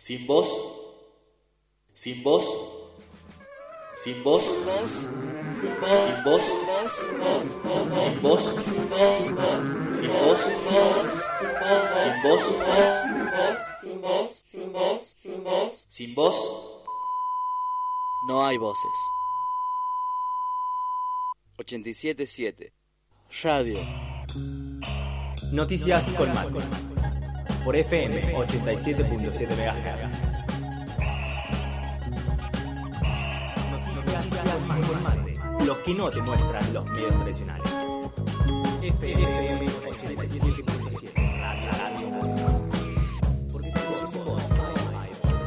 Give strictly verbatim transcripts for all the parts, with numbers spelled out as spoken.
Sin voz, sin voz, sin voz, sin voz, sin voz, sin voz, sin voz, sin voz, no hay voces. ochenta y siete punto siete Radio. Noticias con Mate. Por F M ochenta y siete punto siete megahertz. Noticias con Mate. Lo que no te muestran los medios tradicionales. F M ochenta y siete punto siete. Radio. Porque si vos, si vos, no hay voces.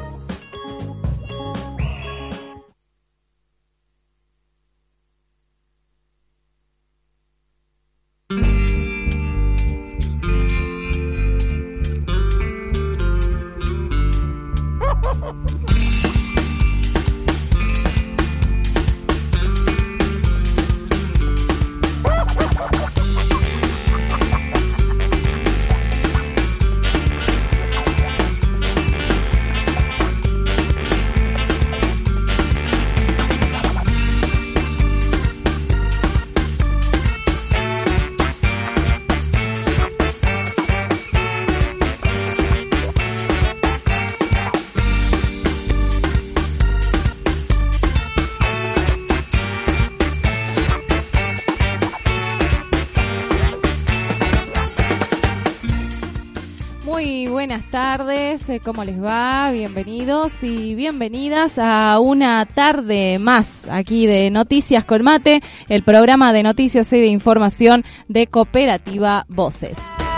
Buenas tardes, ¿cómo les va? Bienvenidos y bienvenidas a una tarde más aquí de Noticias con Mate, el programa de noticias y de información de Cooperativa Voces.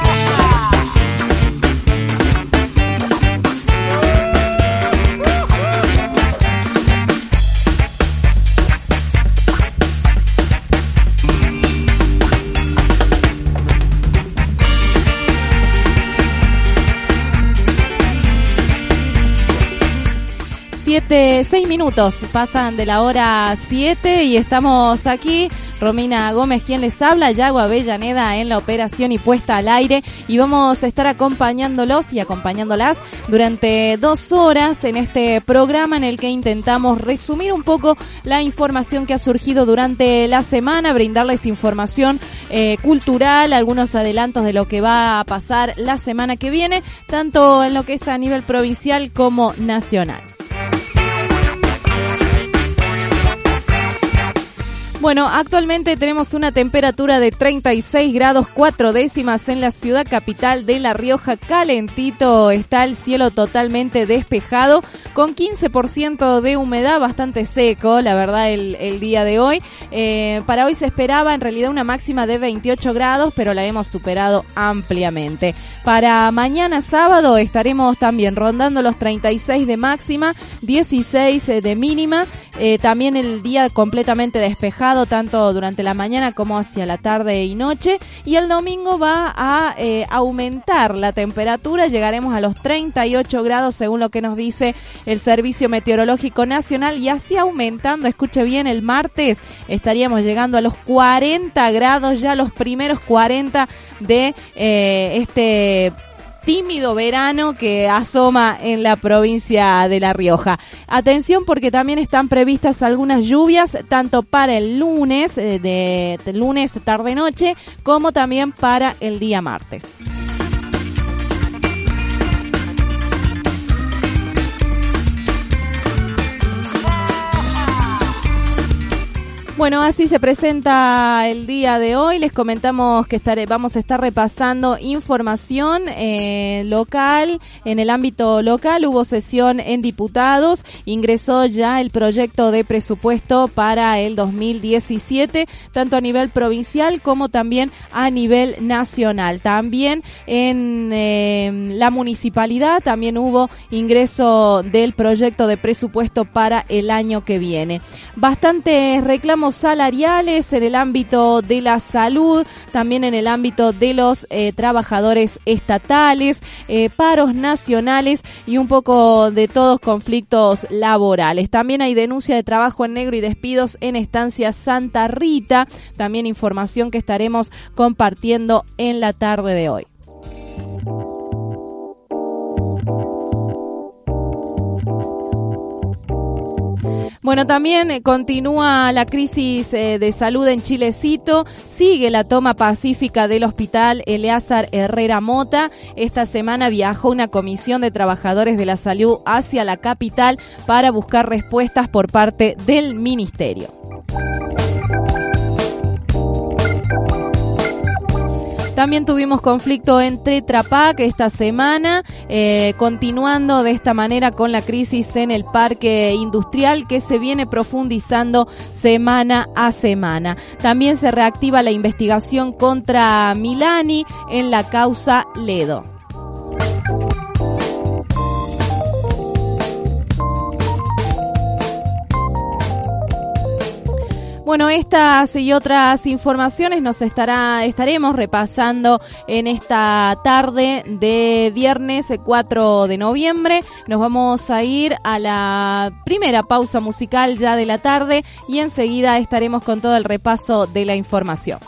Siete, seis minutos pasan de la hora siete y estamos aquí, Romina Gómez quien les habla, Yago Avellaneda en la operación y puesta al aire, y vamos a estar acompañándolos y acompañándolas durante dos horas en este programa en el que intentamos resumir un poco la información que ha surgido durante la semana, brindarles información eh, cultural, algunos adelantos de lo que va a pasar la semana que viene, tanto en lo que es a nivel provincial como nacional. Bueno, actualmente tenemos una temperatura de treinta y seis grados cuatro décimas en la ciudad capital de La Rioja. Calentito está el cielo, totalmente despejado, con quince por ciento de humedad, bastante seco, la verdad, el, el día de hoy. Eh, para hoy se esperaba en realidad una máxima de veintiocho grados, pero la hemos superado ampliamente. Para mañana sábado estaremos también rondando los treinta y seis de máxima, dieciséis de mínima, eh, también el día completamente despejado, tanto durante la mañana como hacia la tarde y noche, y el domingo va a eh, aumentar la temperatura, llegaremos a los treinta y ocho grados según lo que nos dice el Servicio Meteorológico Nacional, y así aumentando, escuche bien, el martes estaríamos llegando a los cuarenta grados, ya los primeros cuarenta de eh, este tímido verano que asoma en la provincia de La Rioja. Atención, porque también están previstas algunas lluvias, tanto para el lunes, eh, de, de lunes tarde-noche, como también para el día martes. Bueno, así se presenta el día de hoy. Les comentamos que estaré, vamos a estar repasando información eh, local. En el ámbito local hubo sesión en diputados. Ingresó ya el proyecto de presupuesto para el dos mil diecisiete, tanto a nivel provincial como también a nivel nacional. También en eh, la municipalidad también hubo ingreso del proyecto de presupuesto para el año que viene. Bastantes reclamos salariales en el ámbito de la salud, también en el ámbito de los eh, trabajadores estatales, eh, paros nacionales y un poco de todos conflictos laborales. También hay denuncia de trabajo en negro y despidos en Estancia Santa Rita, también información que estaremos compartiendo en la tarde de hoy. Bueno, también eh, continúa la crisis eh, de salud en Chilecito, sigue la toma pacífica del hospital Eleazar Herrera Mota. Esta semana viajó una comisión de trabajadores de la salud hacia la capital para buscar respuestas por parte del ministerio. También tuvimos conflicto en Tetra Pak esta semana, eh, continuando de esta manera con la crisis en el parque industrial que se viene profundizando semana a semana. También se reactiva la investigación contra Milani en la causa Ledo. Bueno, estas y otras informaciones nos estará estaremos repasando en esta tarde de viernes cuatro de noviembre. Nos vamos a ir a la primera pausa musical ya de la tarde y enseguida estaremos con todo el repaso de la información.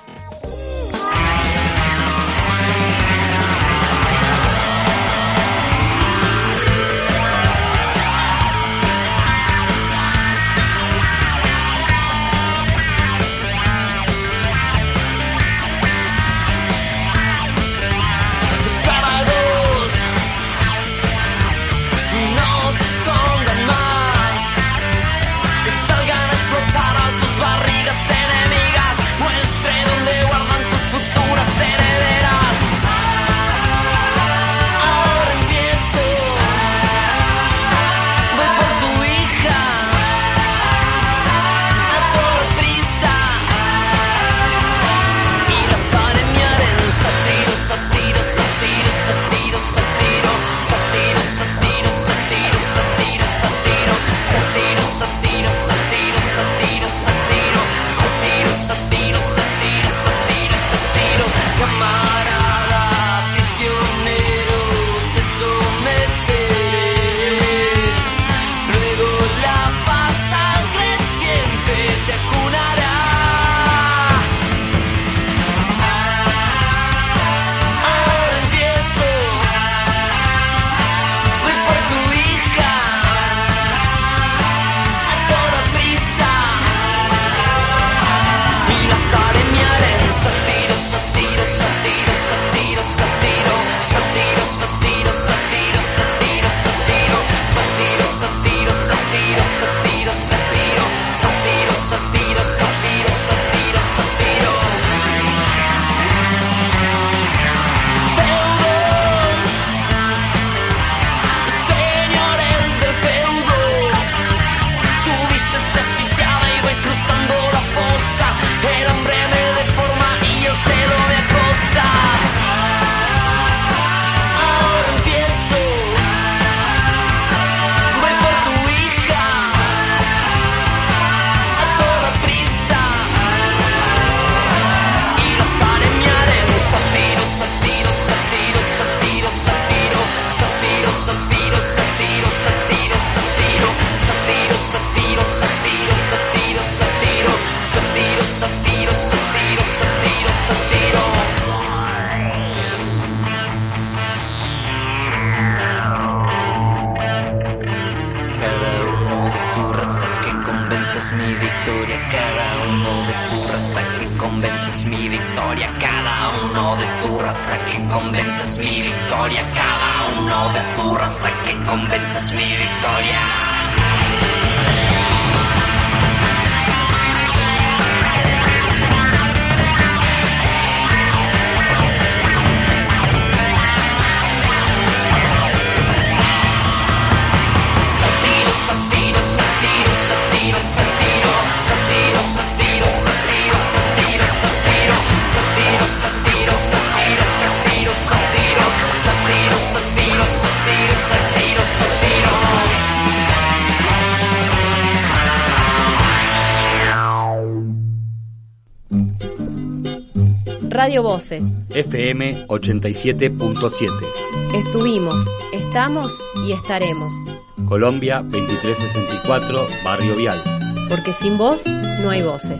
Radio Voces F M ochenta y siete punto siete. Estuvimos, estamos y estaremos. Colombia veintitrés sesenta y cuatro, Barrio Vial. Porque sin voz no hay voces.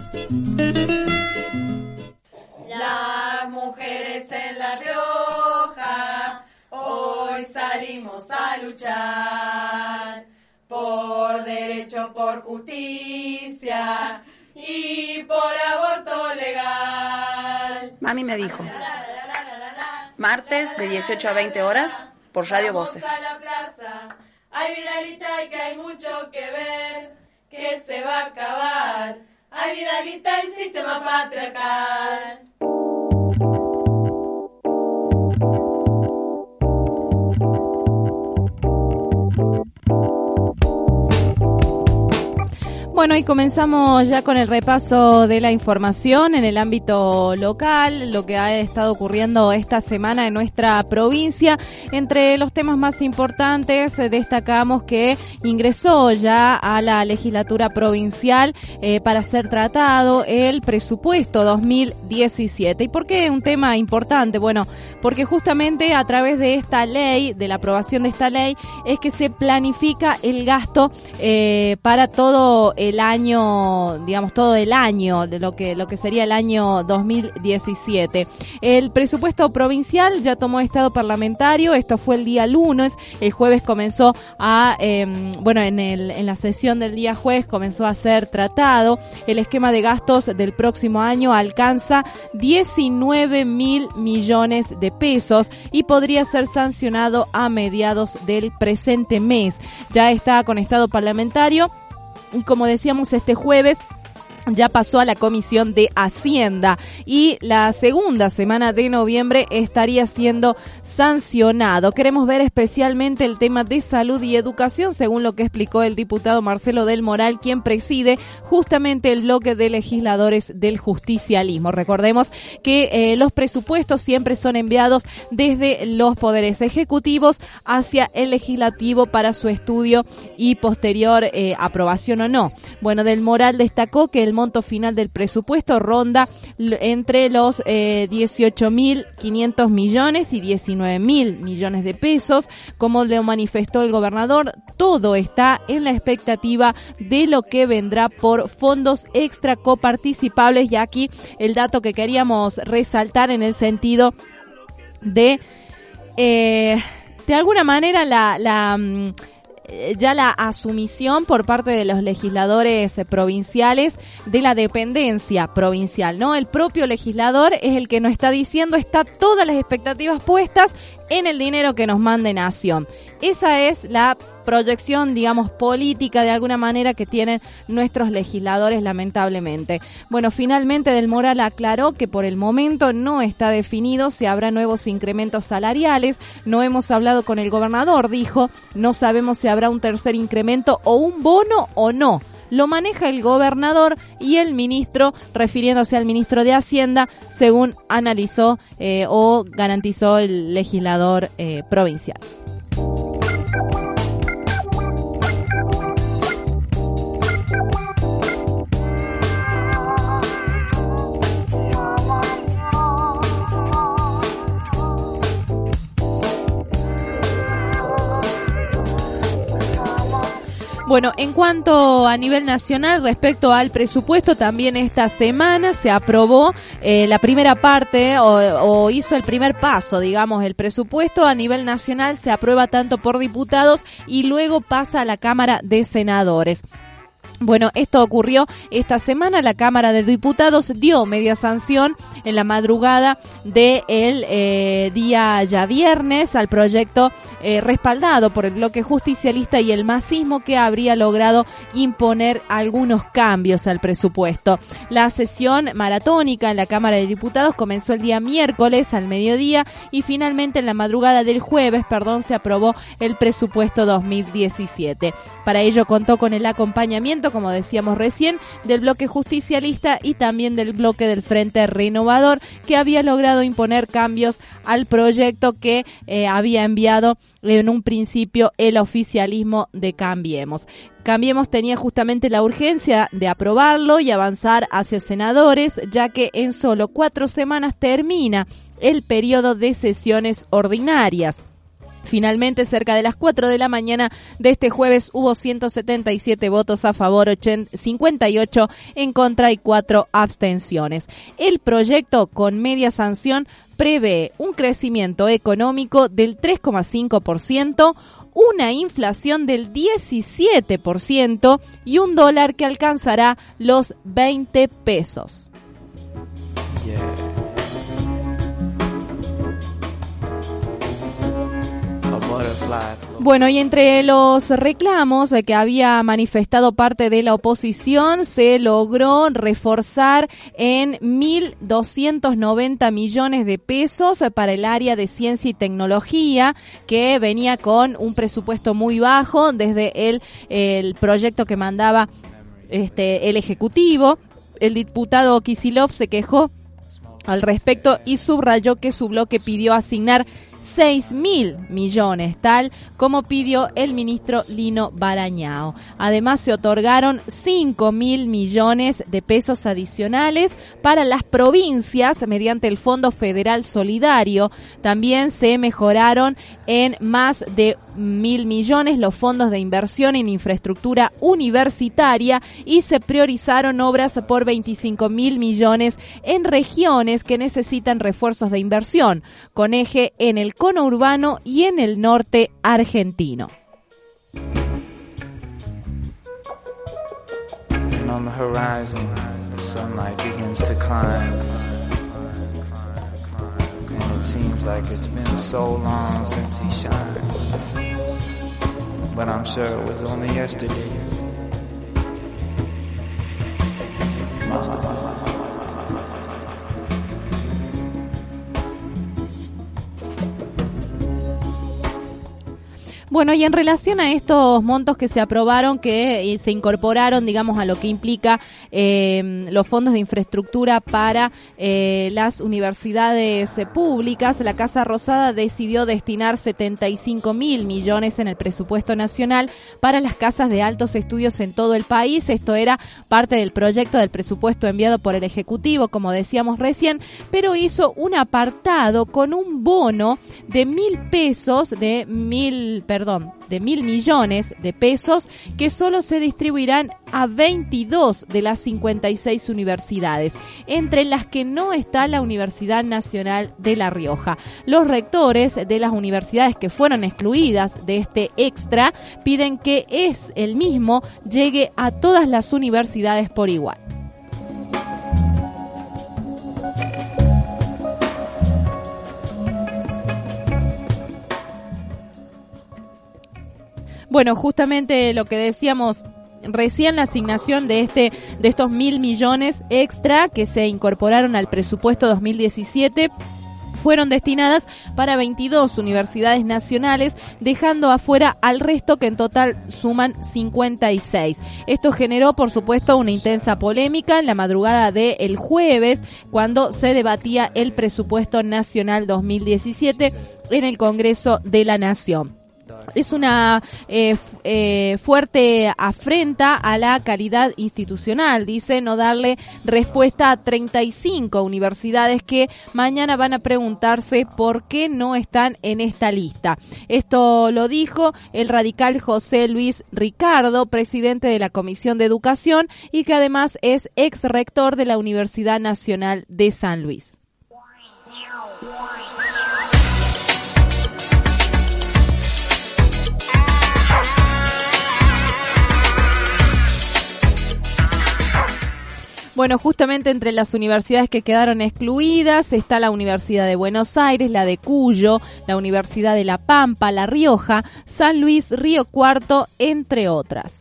Las mujeres en La Rioja hoy salimos a luchar por derecho, por por justicia y por aborto legal. Mami me dijo, martes de dieciocho a veinte horas por Radio Voces. Vamos a la plaza, ay Vidalita y que hay mucho que ver, que se va a acabar, ay Vidalita el sistema patriarcal. Bueno, y comenzamos ya con el repaso de la información en el ámbito local, lo que ha estado ocurriendo esta semana en nuestra provincia. Entre los temas más importantes eh, destacamos que ingresó ya a la legislatura provincial eh, para ser tratado el presupuesto dos mil diecisiete. ¿Y por qué un tema importante? Bueno, porque justamente a través de esta ley, de la aprobación de esta ley, es que se planifica el gasto eh, para todo el el año, digamos todo el año de lo que lo que sería el año dos mil diecisiete. El presupuesto provincial ya tomó estado parlamentario, esto fue el día lunes, el jueves comenzó a eh, bueno, en el en la sesión del día jueves comenzó a ser tratado. El esquema de gastos del próximo año alcanza diecinueve mil millones de pesos y podría ser sancionado a mediados del presente mes. Ya está con estado parlamentario. Y como decíamos, este jueves ya pasó a la Comisión de Hacienda y la segunda semana de noviembre estaría siendo sancionado. Queremos ver especialmente el tema de salud y educación, según lo que explicó el diputado Marcelo del Moral, quien preside justamente el bloque de legisladores del justicialismo. Recordemos que eh, los presupuestos siempre son enviados desde los poderes ejecutivos hacia el legislativo para su estudio y posterior eh, aprobación o no. Bueno, del Moral destacó que el El monto final del presupuesto ronda entre los eh, dieciocho mil quinientos millones y diecinueve mil millones de pesos. Como le manifestó el gobernador, todo está en la expectativa de lo que vendrá por fondos extra coparticipables. Y aquí el dato que queríamos resaltar en el sentido de, eh, de alguna manera, la... la ya la asumición por parte de los legisladores provinciales de la dependencia provincial, ¿no? El propio legislador es el que nos está diciendo, está todas las expectativas puestas en el dinero que nos mande Nación. Esa es la proyección, digamos, política de alguna manera que tienen nuestros legisladores, lamentablemente. Bueno, finalmente Del Moral aclaró que por el momento no está definido si habrá nuevos incrementos salariales. No hemos hablado con el gobernador, dijo, no sabemos si habrá un tercer incremento o un bono o no. Lo maneja el gobernador y el ministro, refiriéndose al ministro de Hacienda, según analizó eh, o garantizó el legislador eh, provincial. Bueno, en cuanto a nivel nacional, respecto al presupuesto, también esta semana se aprobó eh, la primera parte o, o hizo el primer paso, digamos, el presupuesto a nivel nacional se aprueba tanto por diputados y luego pasa a la Cámara de Senadores. Bueno, esto ocurrió esta semana. La Cámara de Diputados dio media sanción en la madrugada del eh, día ya viernes al proyecto eh, respaldado por el bloque justicialista y el masismo, que habría logrado imponer algunos cambios al presupuesto. La sesión maratónica en la Cámara de Diputados comenzó el día miércoles al mediodía y finalmente en la madrugada del jueves, perdón, se aprobó el presupuesto dos mil diecisiete. Para ello contó con el acompañamiento, como decíamos recién, del bloque justicialista y también del bloque del Frente Renovador, que había logrado imponer cambios al proyecto que eh, había enviado en un principio el oficialismo de Cambiemos. Cambiemos tenía justamente la urgencia de aprobarlo y avanzar hacia senadores, ya que en solo cuatro semanas termina el periodo de sesiones ordinarias. Finalmente, cerca de las cuatro de la mañana de este jueves hubo ciento setenta y siete votos a favor, cincuenta y ocho en contra y cuatro abstenciones. El proyecto con media sanción prevé un crecimiento económico del tres coma cinco por ciento, una inflación del diecisiete por ciento y un dólar que alcanzará los veinte pesos. Yeah. Bueno, y entre los reclamos que había manifestado parte de la oposición, se logró reforzar en mil doscientos noventa millones de pesos para el área de ciencia y tecnología, que venía con un presupuesto muy bajo desde el, el proyecto que mandaba este el Ejecutivo. El diputado Kicillof se quejó al respecto y subrayó que su bloque pidió asignar seis mil millones, tal como pidió el ministro Lino Barañao. Además, se otorgaron cinco mil millones de pesos adicionales para las provincias mediante el Fondo Federal Solidario. También se mejoraron en más de mil millones los fondos de inversión en infraestructura universitaria y se priorizaron obras por veinticinco mil millones en regiones que necesitan refuerzos de inversión, con eje en el conurbano y en el norte argentino. And on the horizon, the sunlight begins to climb. And it seems like it's been so long since he shined. But I'm sure it was only yesterday. Must have been. Bueno, y en relación a estos montos que se aprobaron, que se incorporaron, digamos, a lo que implica eh, los fondos de infraestructura para eh, las universidades públicas, la Casa Rosada decidió destinar setenta y cinco mil millones en el presupuesto nacional para las casas de altos estudios en todo el país. Esto era parte del proyecto del presupuesto enviado por el Ejecutivo, como decíamos recién, pero hizo un apartado con un bono de mil pesos, de mil, perdón, Perdón, de mil millones de pesos que solo se distribuirán a veintidós de las cincuenta y seis universidades, entre las que no está la Universidad Nacional de La Rioja. Los rectores de las universidades que fueron excluidas de este extra piden que es el mismo llegue a todas las universidades por igual. Bueno, justamente lo que decíamos recién, la asignación de este de estos mil millones extra que se incorporaron al presupuesto dos mil diecisiete fueron destinadas para veintidós universidades nacionales, dejando afuera al resto, que en total suman cincuenta y seis. Esto generó, por supuesto, una intensa polémica en la madrugada del jueves, cuando se debatía el presupuesto nacional dos mil diecisiete en el Congreso de la Nación. Es una eh, eh, fuerte afrenta a la calidad institucional, dice, no darle respuesta a treinta y cinco universidades que mañana van a preguntarse por qué no están en esta lista. Esto lo dijo el radical José Luis Ricardo, presidente de la Comisión de Educación y que además es ex rector de la Universidad Nacional de San Luis. Bueno, justamente entre las universidades que quedaron excluidas está la Universidad de Buenos Aires, la de Cuyo, la Universidad de La Pampa, La Rioja, San Luis, Río Cuarto, entre otras.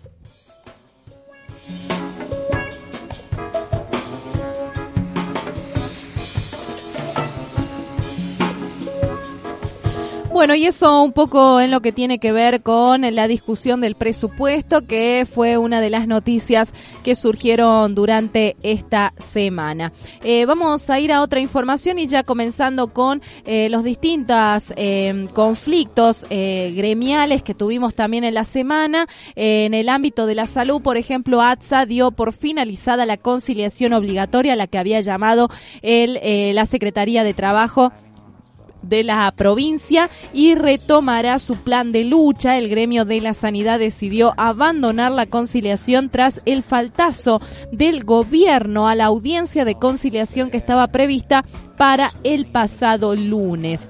Bueno, y eso un poco en lo que tiene que ver con la discusión del presupuesto, que fue una de las noticias que surgieron durante esta semana. Eh, vamos a ir a otra información y ya comenzando con eh, los distintos eh, conflictos eh, gremiales que tuvimos también en la semana. Eh, en el ámbito de la salud, por ejemplo, ATSA dio por finalizada la conciliación obligatoria a la que había llamado el, eh, la Secretaría de Trabajo de la provincia y retomará su plan de lucha. El gremio de la sanidad decidió abandonar la conciliación tras el faltazo del gobierno a la audiencia de conciliación que estaba prevista para el pasado lunes.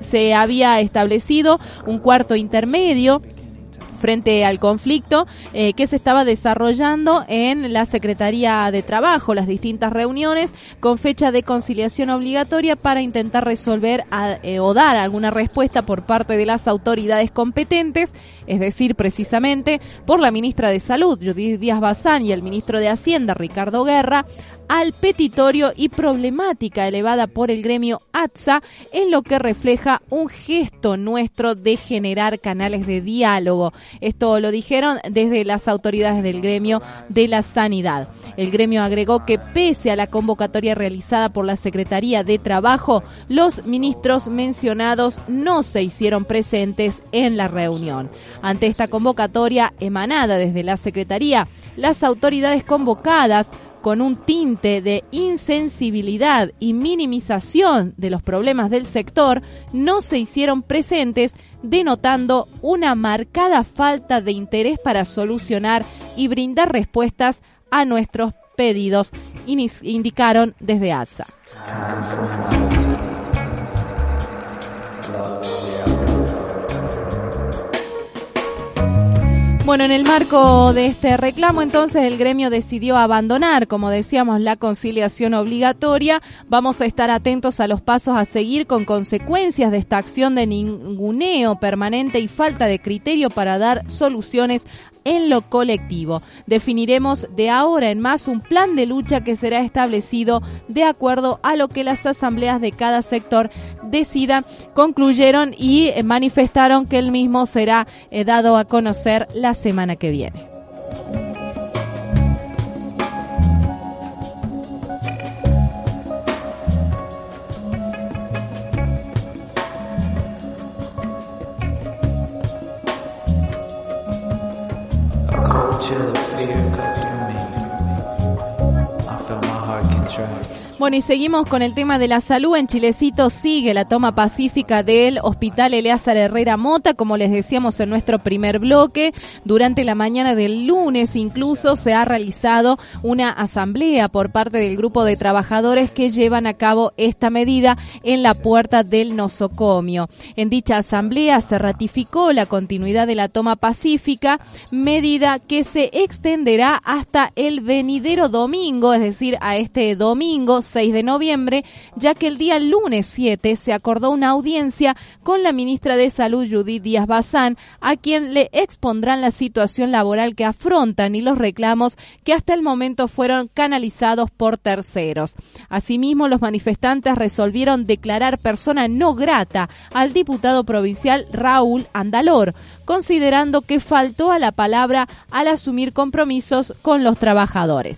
se había establecido un cuarto intermedio frente al conflicto eh, que se estaba desarrollando en la Secretaría de Trabajo, las distintas reuniones con fecha de conciliación obligatoria para intentar resolver a, eh, o dar alguna respuesta por parte de las autoridades competentes, es decir, precisamente por la ministra de Salud, Judith Díaz Bazán, y el ministro de Hacienda, Ricardo Guerra, al petitorio y problemática elevada por el gremio A T S A, en lo que refleja un gesto nuestro de generar canales de diálogo. Esto lo dijeron desde las autoridades del gremio de la sanidad. El gremio agregó que pese a la convocatoria realizada por la Secretaría de Trabajo, los ministros mencionados no se hicieron presentes en la reunión. Ante esta convocatoria emanada desde la Secretaría, las autoridades convocadas, con un tinte de insensibilidad y minimización de los problemas del sector, no se hicieron presentes, denotando una marcada falta de interés para solucionar y brindar respuestas a nuestros pedidos, indicaron desde A T S A. Bueno, en el marco de este reclamo, entonces, el gremio decidió abandonar, como decíamos, la conciliación obligatoria. Vamos a estar atentos a los pasos a seguir con consecuencias de esta acción de ninguneo permanente y falta de criterio para dar soluciones en lo colectivo. Definiremos de ahora en más un plan de lucha que será establecido de acuerdo a lo que las asambleas de cada sector decidan, concluyeron y manifestaron que el mismo será eh, dado a conocer la semana que viene. Bueno, y seguimos con el tema de la salud. En Chilecito sigue la toma pacífica del Hospital Eleazar Herrera Mota, como les decíamos en nuestro primer bloque. Durante la mañana del lunes incluso se ha realizado una asamblea por parte del grupo de trabajadores que llevan a cabo esta medida en la puerta del nosocomio. En dicha asamblea se ratificó la continuidad de la toma pacífica, medida que se extenderá hasta el venidero domingo, es decir, a este domingo seis de noviembre, ya que el día lunes siete se acordó una audiencia con la ministra de Salud, Judith Díaz Bazán, a quien le expondrán la situación laboral que afrontan y los reclamos que hasta el momento fueron canalizados por terceros. Asimismo, los manifestantes resolvieron declarar persona no grata al diputado provincial Raúl Andalor, considerando que faltó a la palabra al asumir compromisos con los trabajadores.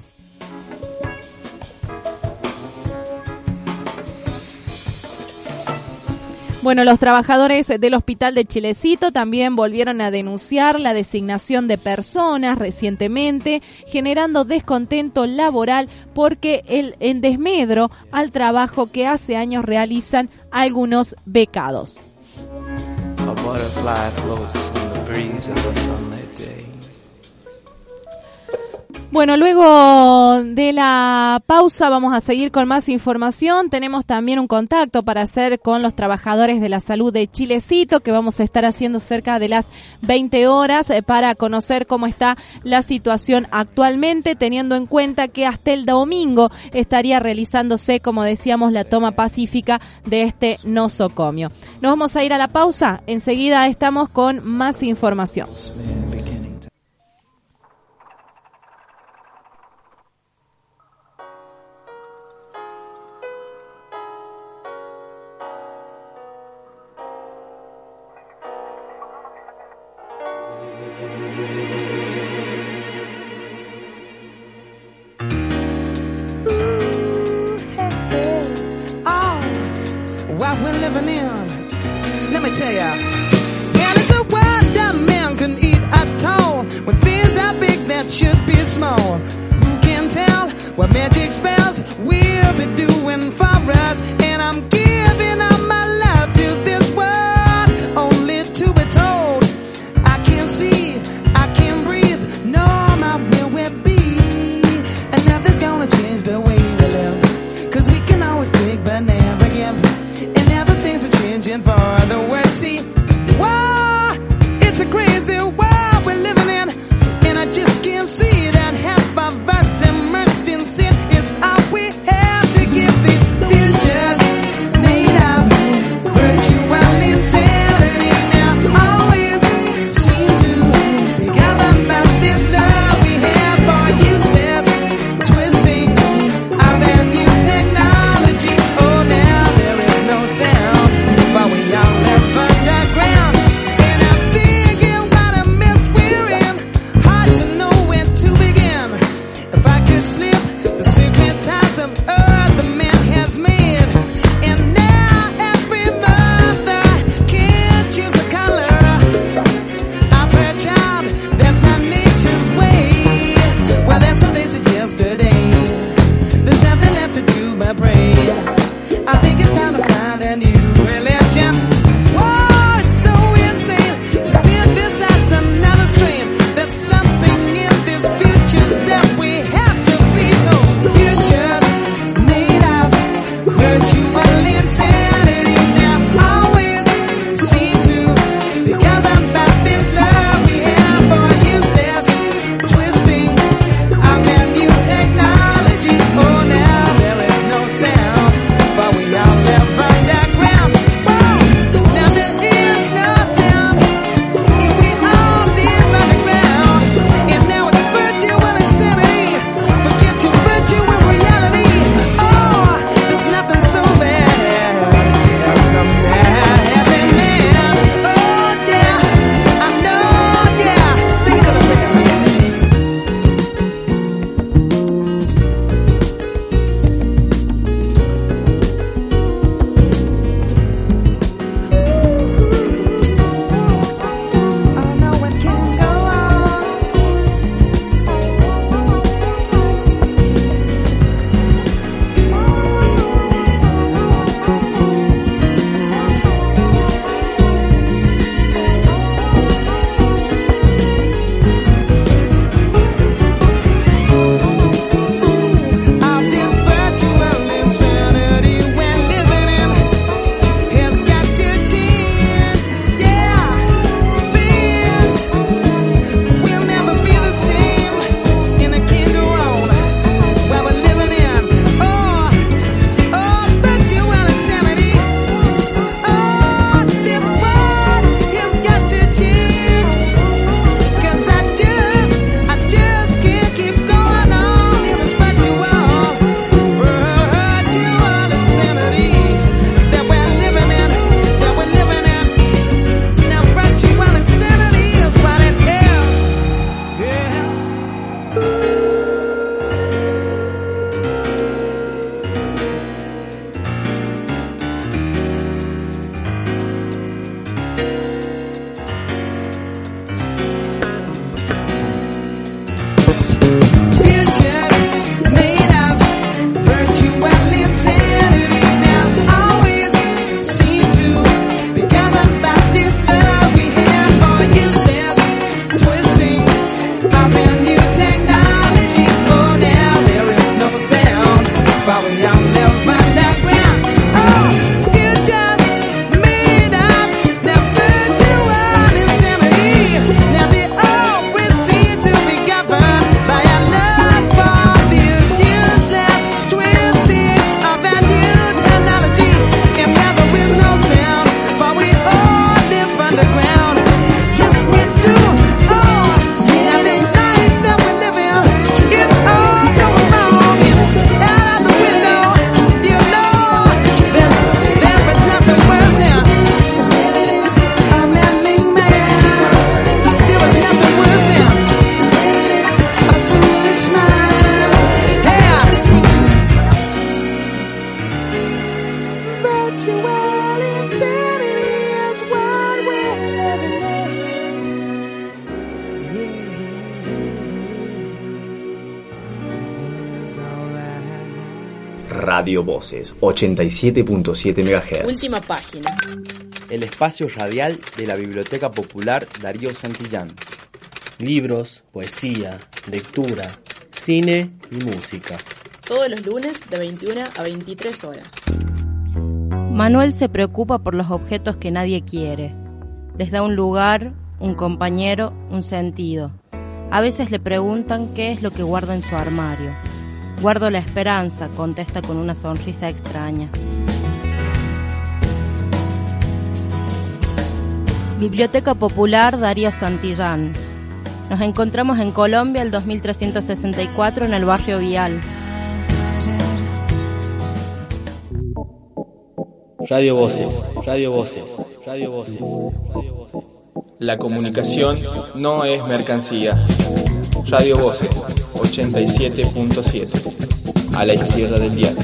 Bueno, los trabajadores del Hospital de Chilecito también volvieron a denunciar la designación de personas recientemente, generando descontento laboral porque el en desmedro al trabajo que hace años realizan algunos becados. A butterfly floats in the breeze of a sunlit day. Bueno, luego de la pausa vamos a seguir con más información. Tenemos también un contacto para hacer con los trabajadores de la salud de Chilecito, que vamos a estar haciendo cerca de las veinte horas eh, para conocer cómo está la situación actualmente, teniendo en cuenta que hasta el domingo estaría realizándose, como decíamos, la toma pacífica de este nosocomio. Nos vamos a ir a la pausa. Enseguida estamos con más información. What we're living in, let me tell ya. And it's a world that man can eat at all, when things are big that should be small. Who can tell what magic spells we'll be doing for us? And I'm giving up my love to this world, only to be told I can't see, I can't breathe, nor my will will be. And nothing's gonna change the way we live, cause we can always take but never give. And now the things are changing for words. See, wow, it's a crazy world we're living in, and I just can't see that half of us immersed in sin is all we have to give these futures made of virtual insanity. Now always seem to be governed by this love we have for useless twisting of that new technology. Oh, now there is no sound, but we all live underground. And I figure what a mess we're in, hard to know where to begin. If I could slip the secret ties of earth the man has made, and now every mother can choose a color of her child. That's not nature's way. Well, that's what they said yesterday. There's nothing left to do but pray. I think it's time to find a new religion. Whoa, it's so insane to synthesize another strain. There's something in these futures that we have to be told. Futures made of virtual insanity now always seem to be governed by this love we have for useless twisting of that new technology. Oh, now there is no sound, but we all live underground. Whoa, now there is no sound if we all live underground. And now it's virtual insanity. Forget your virtual reality. Oh, there's nothing so bad as some bad happening. Oh, yeah, I know, yeah. Take it to the break. I know it can go on. Of this virtual insanity we're living in, it's got to change. Yeah, things will never be the same in a kingdom where we're living in. Oh, oh, virtual insanity. Oh, this world has got to change. 'Cause I just, I just can't keep going on in this virtual, virtual insanity that we're living in, that we're living in. Now virtual insanity is what it is. Yeah. Futures made of virtual insanity now always seem to be governed by this love we have for useless twisting of a new technology. Oh, now there is no sound, but we all live underground. Oh, futures made of the virtual insanity. Now they always seem to be governed by a love for this useless twisting of a new technology. And now there is no sound, but we all live underground. Yes, we do. Oh, now this life that we live in is all so wrong. Out of the window, you know, there, there is nothing worse than a man-made man. There is nothing worse than a foolish mind. Yeah. Virtual insanity is what we're living in. Radio Voces, ochenta y siete punto siete megahertz. Última página. El espacio radial de la Biblioteca Popular Darío Santillán. Libros, poesía, lectura, cine y música. Todos los lunes de veintiuna a veintitrés horas. Manuel se preocupa por los objetos que nadie quiere. Les da un lugar, un compañero, un sentido. A veces le preguntan qué es lo que guarda en su armario. Guardo la esperanza, contesta con una sonrisa extraña. Biblioteca Popular Darío Santillán. Nos encontramos en Colombia el dos mil trescientos sesenta y cuatro en el barrio Vial. Radio Voces, Radio Voces, Radio Voces, Radio Voces. La comunicación no es mercancía. Radio Voces, ochenta y siete punto siete. A la izquierda del diario.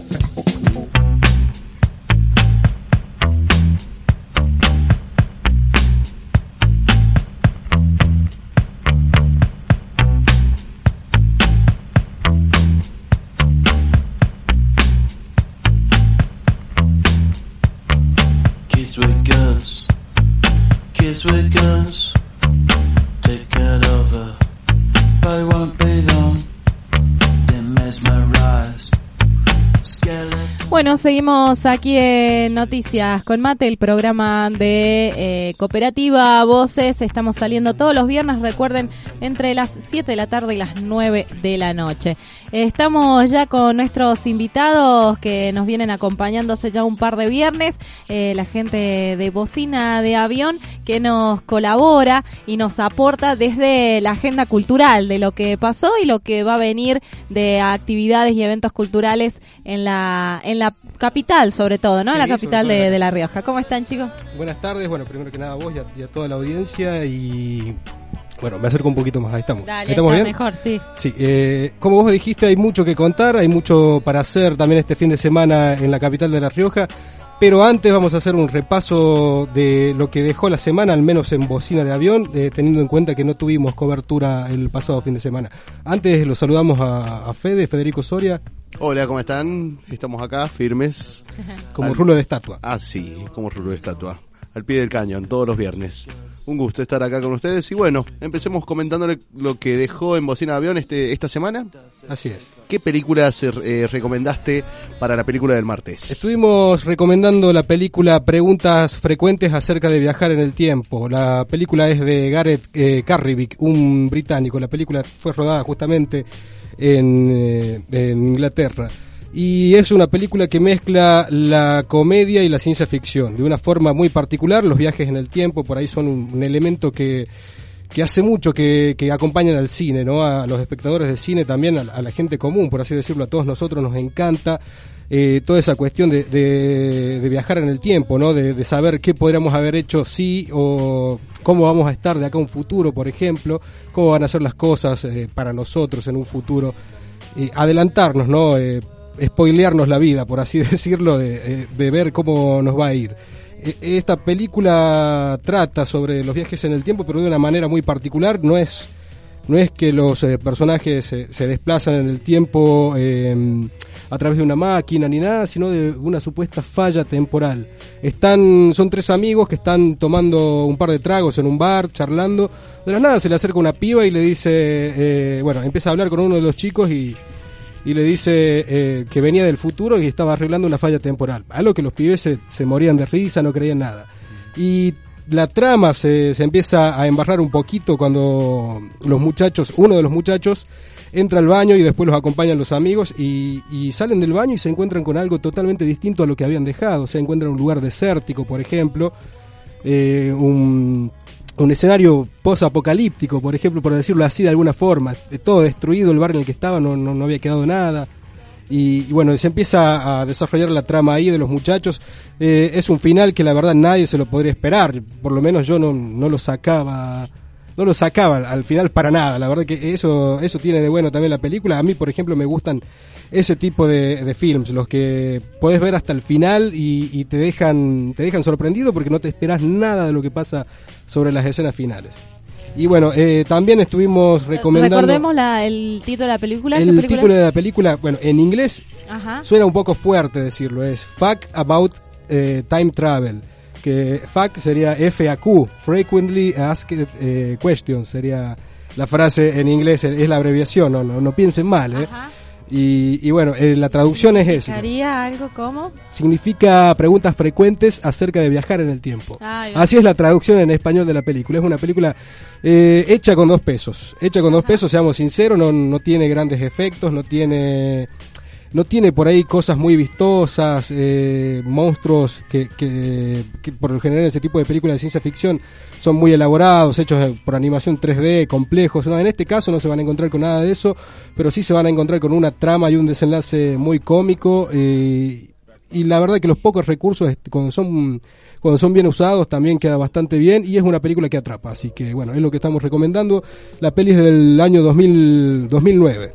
Kids with guns, kids with guns, taken over, but it won't be long, they're mesmerized. Bueno, seguimos aquí en Noticias con Mate, el programa de eh, Cooperativa Voces. Estamos saliendo todos los viernes, recuerden, entre las siete de la tarde y las nueve de la noche. Eh, estamos ya con nuestros invitados que nos vienen acompañando hace ya un par de viernes, eh, la gente de Bocina de Avión, que nos colabora y nos aporta desde la agenda cultural de lo que pasó y lo que va a venir de actividades y eventos culturales en la en la capital, sobre todo, ¿no? Sí, en la capital de, la... de La Rioja. ¿Cómo están, chicos? Buenas tardes. Bueno, primero que nada a vos y a, y a toda la audiencia y... Bueno, me acerco un poquito más. Ahí estamos. Dale, ¿Ahí estamos está bien? Mejor, sí. Sí, eh, como vos dijiste, hay mucho que contar, hay mucho para hacer también este fin de semana en la capital de La Rioja. Pero antes vamos a hacer un repaso de lo que dejó la semana, al menos en Bocina de Avión, eh, teniendo en cuenta que no tuvimos cobertura el pasado fin de semana. Antes los saludamos a, a Fede, Federico Soria. Hola, ¿cómo están? Estamos acá, firmes. Como al... rulo de estatua. Ah, sí, como rulo de estatua. Al pie del cañón, todos los viernes. Un gusto estar acá con ustedes. Y bueno, empecemos comentándole lo que dejó en Bocina de Avión este, esta semana. Así es. ¿Qué películas eh, recomendaste para la película del martes? Estuvimos recomendando la película Preguntas Frecuentes acerca de viajar en el tiempo. La película es de Gareth eh, Carrivick, un británico. La película fue rodada justamente en, eh, en Inglaterra. Y es una película que mezcla la comedia y la ciencia ficción de una forma muy particular. Los viajes en el tiempo por ahí son un, un elemento que, que hace mucho que, que acompañan al cine, ¿no? A los espectadores de cine, también a, a la gente común, por así decirlo, a todos nosotros nos encanta eh, toda esa cuestión de, de, de viajar en el tiempo, ¿no? De, de saber qué podríamos haber hecho sí o cómo vamos a estar de acá a un futuro, por ejemplo, cómo van a ser las cosas eh, para nosotros en un futuro. Eh, adelantarnos, ¿no? Eh, spoilearnos la vida, por así decirlo, de, de ver cómo nos va a ir. Esta película trata sobre los viajes en el tiempo, pero de una manera muy particular. No es no es que los eh, personajes se, se desplazan en el tiempo eh, a través de una máquina ni nada, sino de una supuesta falla temporal. Están son tres amigos que están tomando un par de tragos en un bar, charlando. De la nada se le acerca una piba y le dice, eh, bueno, empieza a hablar con uno de los chicos y y le dice eh, que venía del futuro y estaba arreglando una falla temporal. A lo que los pibes se, se morían de risa, no creían nada. Y la trama se, se empieza a embarrar un poquito cuando los muchachos, uno de los muchachos, entra al baño y después los acompañan los amigos y, y salen del baño y se encuentran con algo totalmente distinto a lo que habían dejado. Se encuentran en un lugar desértico, por ejemplo, eh, un... un escenario post-apocalíptico, por ejemplo, por decirlo así de alguna forma, todo destruido, el barrio en el que estaba no, no, no había quedado nada, y, y bueno, se empieza a desarrollar la trama ahí de los muchachos. Eh, es un final que la verdad nadie se lo podría esperar, por lo menos yo no, no lo sacaba, no lo sacaba al final para nada. La verdad que eso, eso tiene de bueno también la película. A mí, por ejemplo, me gustan ese tipo de, de films, los que podés ver hasta el final y, y te dejan te dejan sorprendido porque no te esperás nada de lo que pasa sobre las escenas finales. Y bueno, eh, también estuvimos recomendando... Recordemos la, el título de la película. El película? título de la película, bueno, en inglés Ajá. suena un poco fuerte decirlo, es Fact About eh, Time Travel, que fact sería F A Q, Frequently Asked eh, Questions, sería la frase en inglés, es la abreviación, no, no, no piensen mal, ¿eh? Y, y bueno, eh, la traducción es esa. ¿Haría algo como? Significa preguntas frecuentes acerca de viajar en el tiempo. Ay, Así es la traducción en español de la película. Es una película eh, hecha con dos pesos. Hecha con dos Ajá. pesos, seamos sinceros, no, no tiene grandes efectos, no tiene... No tiene por ahí cosas muy vistosas, eh, monstruos que, que, que por lo general en ese tipo de películas de ciencia ficción son muy elaborados, hechos por animación tres D, complejos. No, en este caso no se van a encontrar con nada de eso, pero sí se van a encontrar con una trama y un desenlace muy cómico. Eh, y la verdad que los pocos recursos, cuando son, cuando son bien usados, también queda bastante bien y es una película que atrapa. Así que bueno, es lo que estamos recomendando. La peli es del año dos mil, dos mil nueve.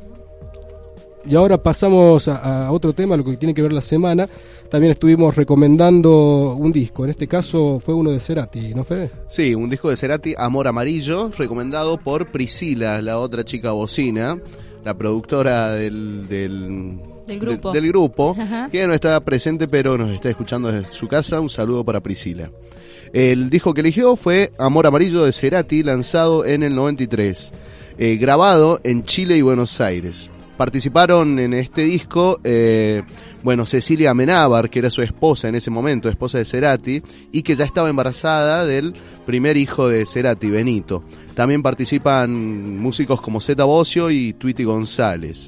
Y ahora pasamos a, a otro tema, lo que tiene que ver la semana. También estuvimos recomendando un disco, en este caso fue uno de Cerati, ¿no, Fede? Sí, un disco de Cerati, Amor Amarillo, recomendado por Priscila, la otra chica bocina, la productora del... del Del grupo. De, del grupo, Ajá. que no está presente pero nos está escuchando desde su casa. Un saludo para Priscila. El disco que eligió fue Amor Amarillo de Cerati, lanzado en el noventa y tres, eh, grabado en Chile y Buenos Aires. Participaron en este disco, eh, bueno, Cecilia Amenábar, que era su esposa en ese momento, esposa de Cerati, y que ya estaba embarazada del primer hijo de Cerati, Benito. También participan músicos como Zeta Bosio y Tweety González.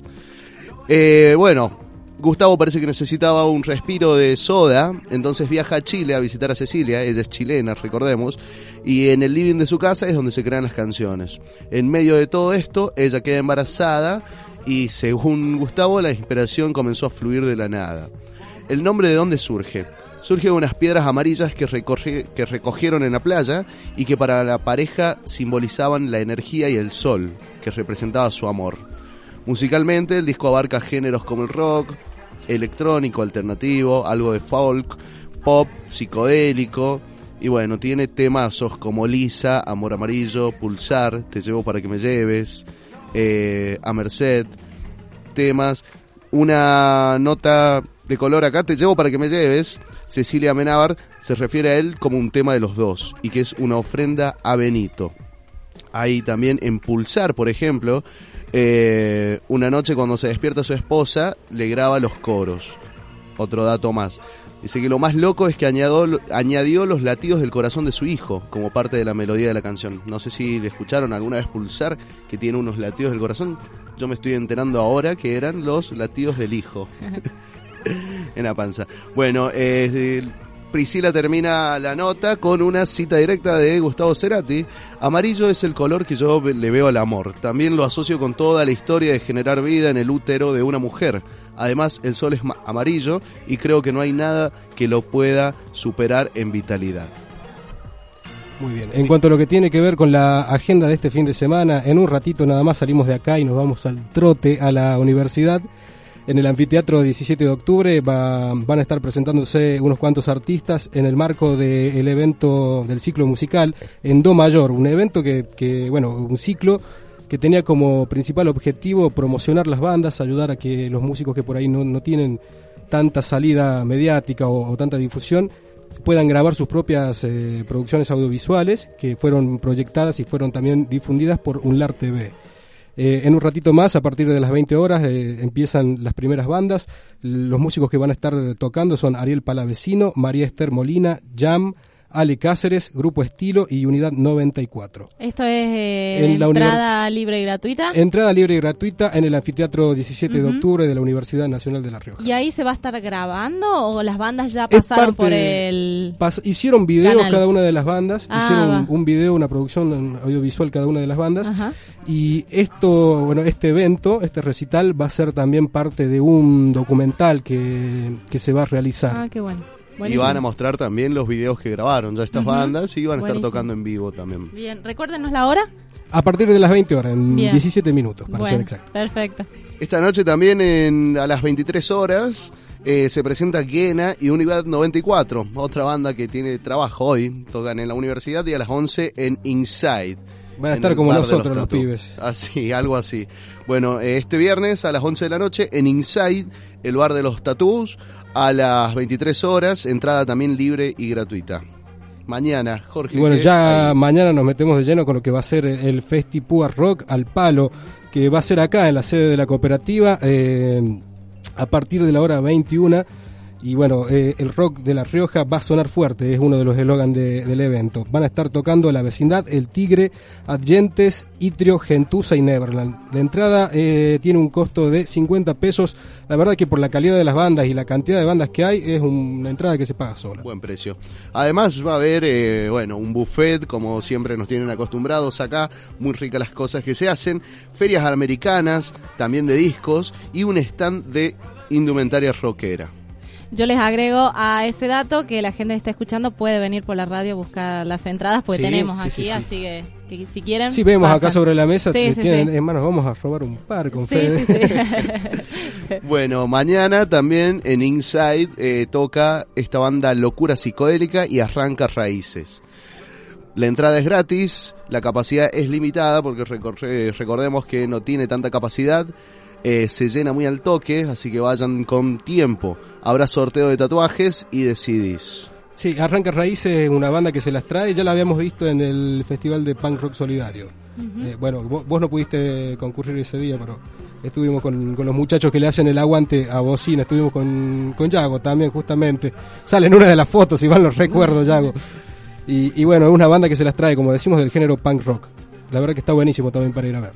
Eh, bueno, Gustavo parece que necesitaba un respiro de soda, entonces viaja a Chile a visitar a Cecilia, ella es chilena, recordemos, y en el living de su casa es donde se crean las canciones. En medio de todo esto, ella queda embarazada, y según Gustavo, la inspiración comenzó a fluir de la nada. ¿El nombre de dónde surge? Surge de unas piedras amarillas que, recoge, que recogieron en la playa y que para la pareja simbolizaban la energía y el sol, que representaba su amor. Musicalmente, el disco abarca géneros como el rock, electrónico, alternativo, algo de folk, pop, psicodélico, y bueno, tiene temazos como Lisa, Amor Amarillo, Pulsar, Te llevo para que me lleves, Eh, a Merced, temas, una nota de color acá, Te llevo para que me lleves. Cecilia Amenábar se refiere a él como un tema de los dos y que es una ofrenda a Benito. Hay también en Pulsar, por ejemplo, eh, una noche cuando se despierta su esposa, le graba los coros. Otro dato más. Dice que lo más loco es que añadió, añadió los latidos del corazón de su hijo como parte de la melodía de la canción. No sé si le escucharon alguna vez Pulsar, que tiene unos latidos del corazón. Yo me estoy enterando ahora que eran los latidos del hijo en la panza. Bueno, eh, Priscila termina la nota con una cita directa de Gustavo Cerati. Amarillo es el color que yo le veo al amor. También lo asocio con toda la historia de generar vida en el útero de una mujer. Además, el sol es amarillo y creo que no hay nada que lo pueda superar en vitalidad. Muy bien. En cuanto a lo que tiene que ver con la agenda de este fin de semana, en un ratito nada más salimos de acá y nos vamos al trote a la universidad. En el anfiteatro diecisiete de octubre va, van a estar presentándose unos cuantos artistas en el marco del evento del ciclo musical en Do mayor, un evento que, que, bueno, un ciclo que tenía como principal objetivo promocionar las bandas, ayudar a que los músicos que por ahí no, no tienen tanta salida mediática o, o tanta difusión puedan grabar sus propias eh, producciones audiovisuales que fueron proyectadas y fueron también difundidas por Unlar T V. Eh, en un ratito más, a partir de las veinte horas, eh, empiezan las primeras bandas. Los músicos que van a estar tocando son Ariel Palavecino, María Esther Molina, Jam, Ale Cáceres, Grupo Estilo y Unidad noventa y cuatro. ¿Esto es eh, en la entrada univers... libre y gratuita? Entrada libre y gratuita en el anfiteatro diecisiete uh-huh. de octubre de la Universidad Nacional de La Rioja. ¿Y ahí se va a estar grabando o las bandas ya pasaron parte, por el pas- Hicieron videos canal? Cada una de las bandas, ah, hicieron va. un, un video, una producción audiovisual cada una de las bandas. Ajá. Y esto, bueno, este evento, este recital va a ser también parte de un documental que, que se va a realizar. Ah, qué bueno. Buenísimo. Y van a mostrar también los videos que grabaron ya estas uh-huh. bandas y van a Buenísimo. estar tocando en vivo también. Bien, recuérdenos la hora. A partir de las veinte horas, en Bien. diecisiete minutos, para bueno, ser exacto. Perfecto. Esta noche también en, a las veintitrés horas eh, se presenta Guiena y Unidad noventa y cuatro, otra banda que tiene trabajo hoy, tocan en la universidad, y a las once en Inside. Van a estar como nosotros los, los pibes. Así, algo así. Bueno, este viernes a las once de la noche en Inside, el bar de los tatús, a las veintitrés horas, entrada también libre y gratuita. Mañana, Jorge. Y bueno, ya ahí. Mañana nos metemos de lleno con lo que va a ser el Festi Púa Rock al Palo, que va a ser acá en la sede de la cooperativa eh, a partir de la hora veintiuna. Y bueno, eh, el rock de La Rioja va a sonar fuerte, es uno de los eslogans de, del evento. Van a estar tocando La Vecindad, El Tigre, Adyentes, Itrio, Gentuza y Neverland. La entrada eh, tiene un costo de cincuenta pesos. La verdad que por la calidad de las bandas y la cantidad de bandas que hay, es una entrada que se paga sola. Buen precio. Además va a haber, eh, bueno, un buffet, como siempre nos tienen acostumbrados acá, muy ricas las cosas que se hacen, ferias americanas, también de discos, y un stand de indumentaria rockera. Yo les agrego a ese dato que la gente que está escuchando puede venir por la radio a buscar las entradas, porque sí, tenemos sí, aquí, sí, sí. así que, que si quieren. Sí, vemos pasan. Acá sobre la mesa, sí, que sí, tienen, sí. hermanos, vamos a robar un par con sí, Fede. Sí, sí. Bueno, mañana también en Inside eh, toca esta banda Locura Psicodélica y Arranca Raíces. La entrada es gratis, la capacidad es limitada porque recorre, recordemos que no tiene tanta capacidad. Eh, se llena muy al toque, así que vayan con tiempo. Habrá sorteo de tatuajes y de C Ds. Sí, Arranca Raíces es una banda que se las trae, ya la habíamos visto en el Festival de Punk Rock Solidario. Uh-huh. eh, bueno, vos, vos no pudiste concurrir ese día, pero estuvimos con, con los muchachos que le hacen el aguante a Bocina, estuvimos con, con Yago también, justamente. Sale en una de las fotos, si mal no recuerdo, Yago. Y, y bueno, es una banda que se las trae, como decimos, del género punk rock. La verdad que está buenísimo también para ir a ver.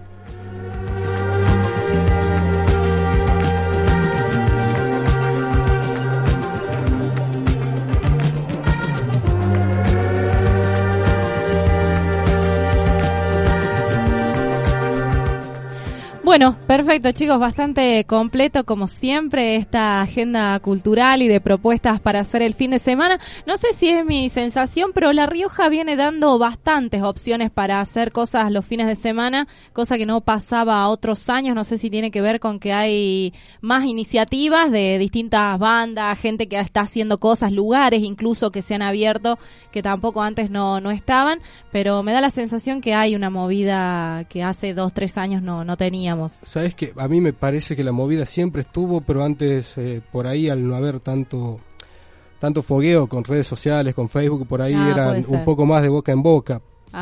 Bueno, perfecto, chicos, bastante completo como siempre esta agenda cultural y de propuestas para hacer el fin de semana. No sé si es mi sensación, pero La Rioja viene dando bastantes opciones para hacer cosas los fines de semana, cosa que no pasaba a otros años. No sé si tiene que ver con que hay más iniciativas de distintas bandas, gente que está haciendo cosas, lugares incluso que se han abierto, que tampoco antes no, no estaban, pero me da la sensación que hay una movida que hace dos, tres años no, no teníamos. Sabes que a mí me parece que la movida siempre estuvo, pero antes eh, por ahí al no haber tanto tanto fogueo con redes sociales, con Facebook, por ahí ah, eran un poco más de boca en boca,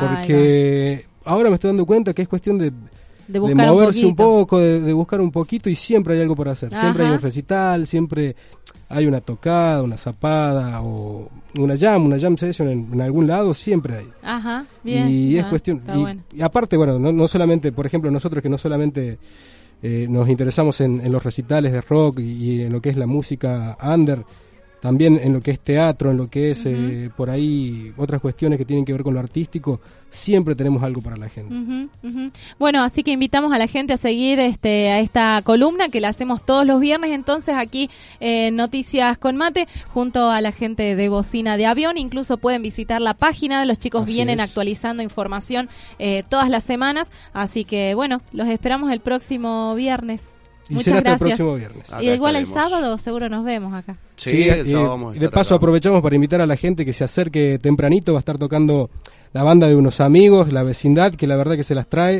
porque ah, ahora me estoy dando cuenta que es cuestión de, de, de moverse un, un poco, de, de buscar un poquito, y siempre hay algo por hacer. Ajá. Siempre hay un recital, siempre hay una tocada, una zapada o una jam, una jam session en, en algún lado, siempre hay. Ajá, bien. Y ah, es cuestión, y, bueno. y aparte, bueno, no, no solamente, por ejemplo, nosotros que no solamente eh, nos interesamos en, en los recitales de rock y, y en lo que es la música under, también en lo que es teatro, en lo que es uh-huh. eh, por ahí otras cuestiones que tienen que ver con lo artístico, siempre tenemos algo para la gente. Uh-huh, uh-huh. Bueno, así que invitamos a la gente a seguir este a esta columna que la hacemos todos los viernes, entonces aquí en eh, Noticias con Mate, junto a la gente de Bocina de Avión. Incluso pueden visitar la página, los chicos así vienen es. actualizando información eh, todas las semanas, así que bueno, los esperamos el próximo viernes. Y Muchas será hasta gracias. el próximo viernes. Y igual el sábado seguro nos vemos acá. Sí, sí el y, sábado vamos a y de estar paso acá. Aprovechamos para invitar a la gente que se acerque tempranito. Va a estar tocando la banda de unos amigos, La Vecindad, que la verdad que se las trae.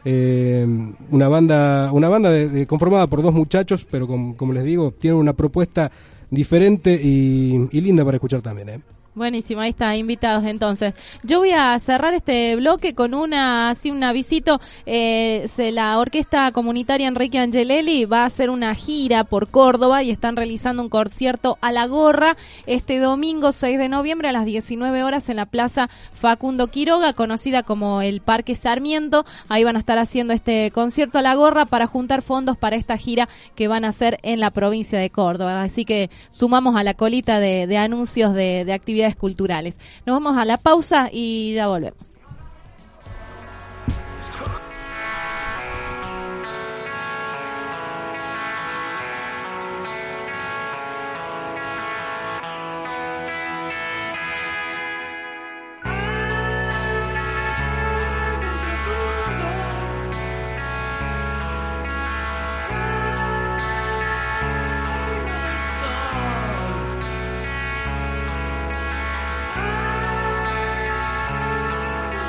Eh, una banda una banda de, de, conformada por dos muchachos, pero com, como les digo, tienen una propuesta diferente y, y linda para escuchar también, ¿eh? Buenísimo, ahí está, invitados entonces. Yo voy a cerrar este bloque con una, así un avisito. Eh, se, la Orquesta Comunitaria Enrique Angelelli va a hacer una gira por Córdoba y están realizando un concierto a la gorra este domingo seis de noviembre a las diecinueve horas en la Plaza Facundo Quiroga, conocida como el Parque Sarmiento. Ahí van a estar haciendo este concierto a la gorra para juntar fondos para esta gira que van a hacer en la provincia de Córdoba. Así que sumamos a la colita de, de anuncios de, de actividades culturales. Nos vamos a la pausa y ya volvemos. I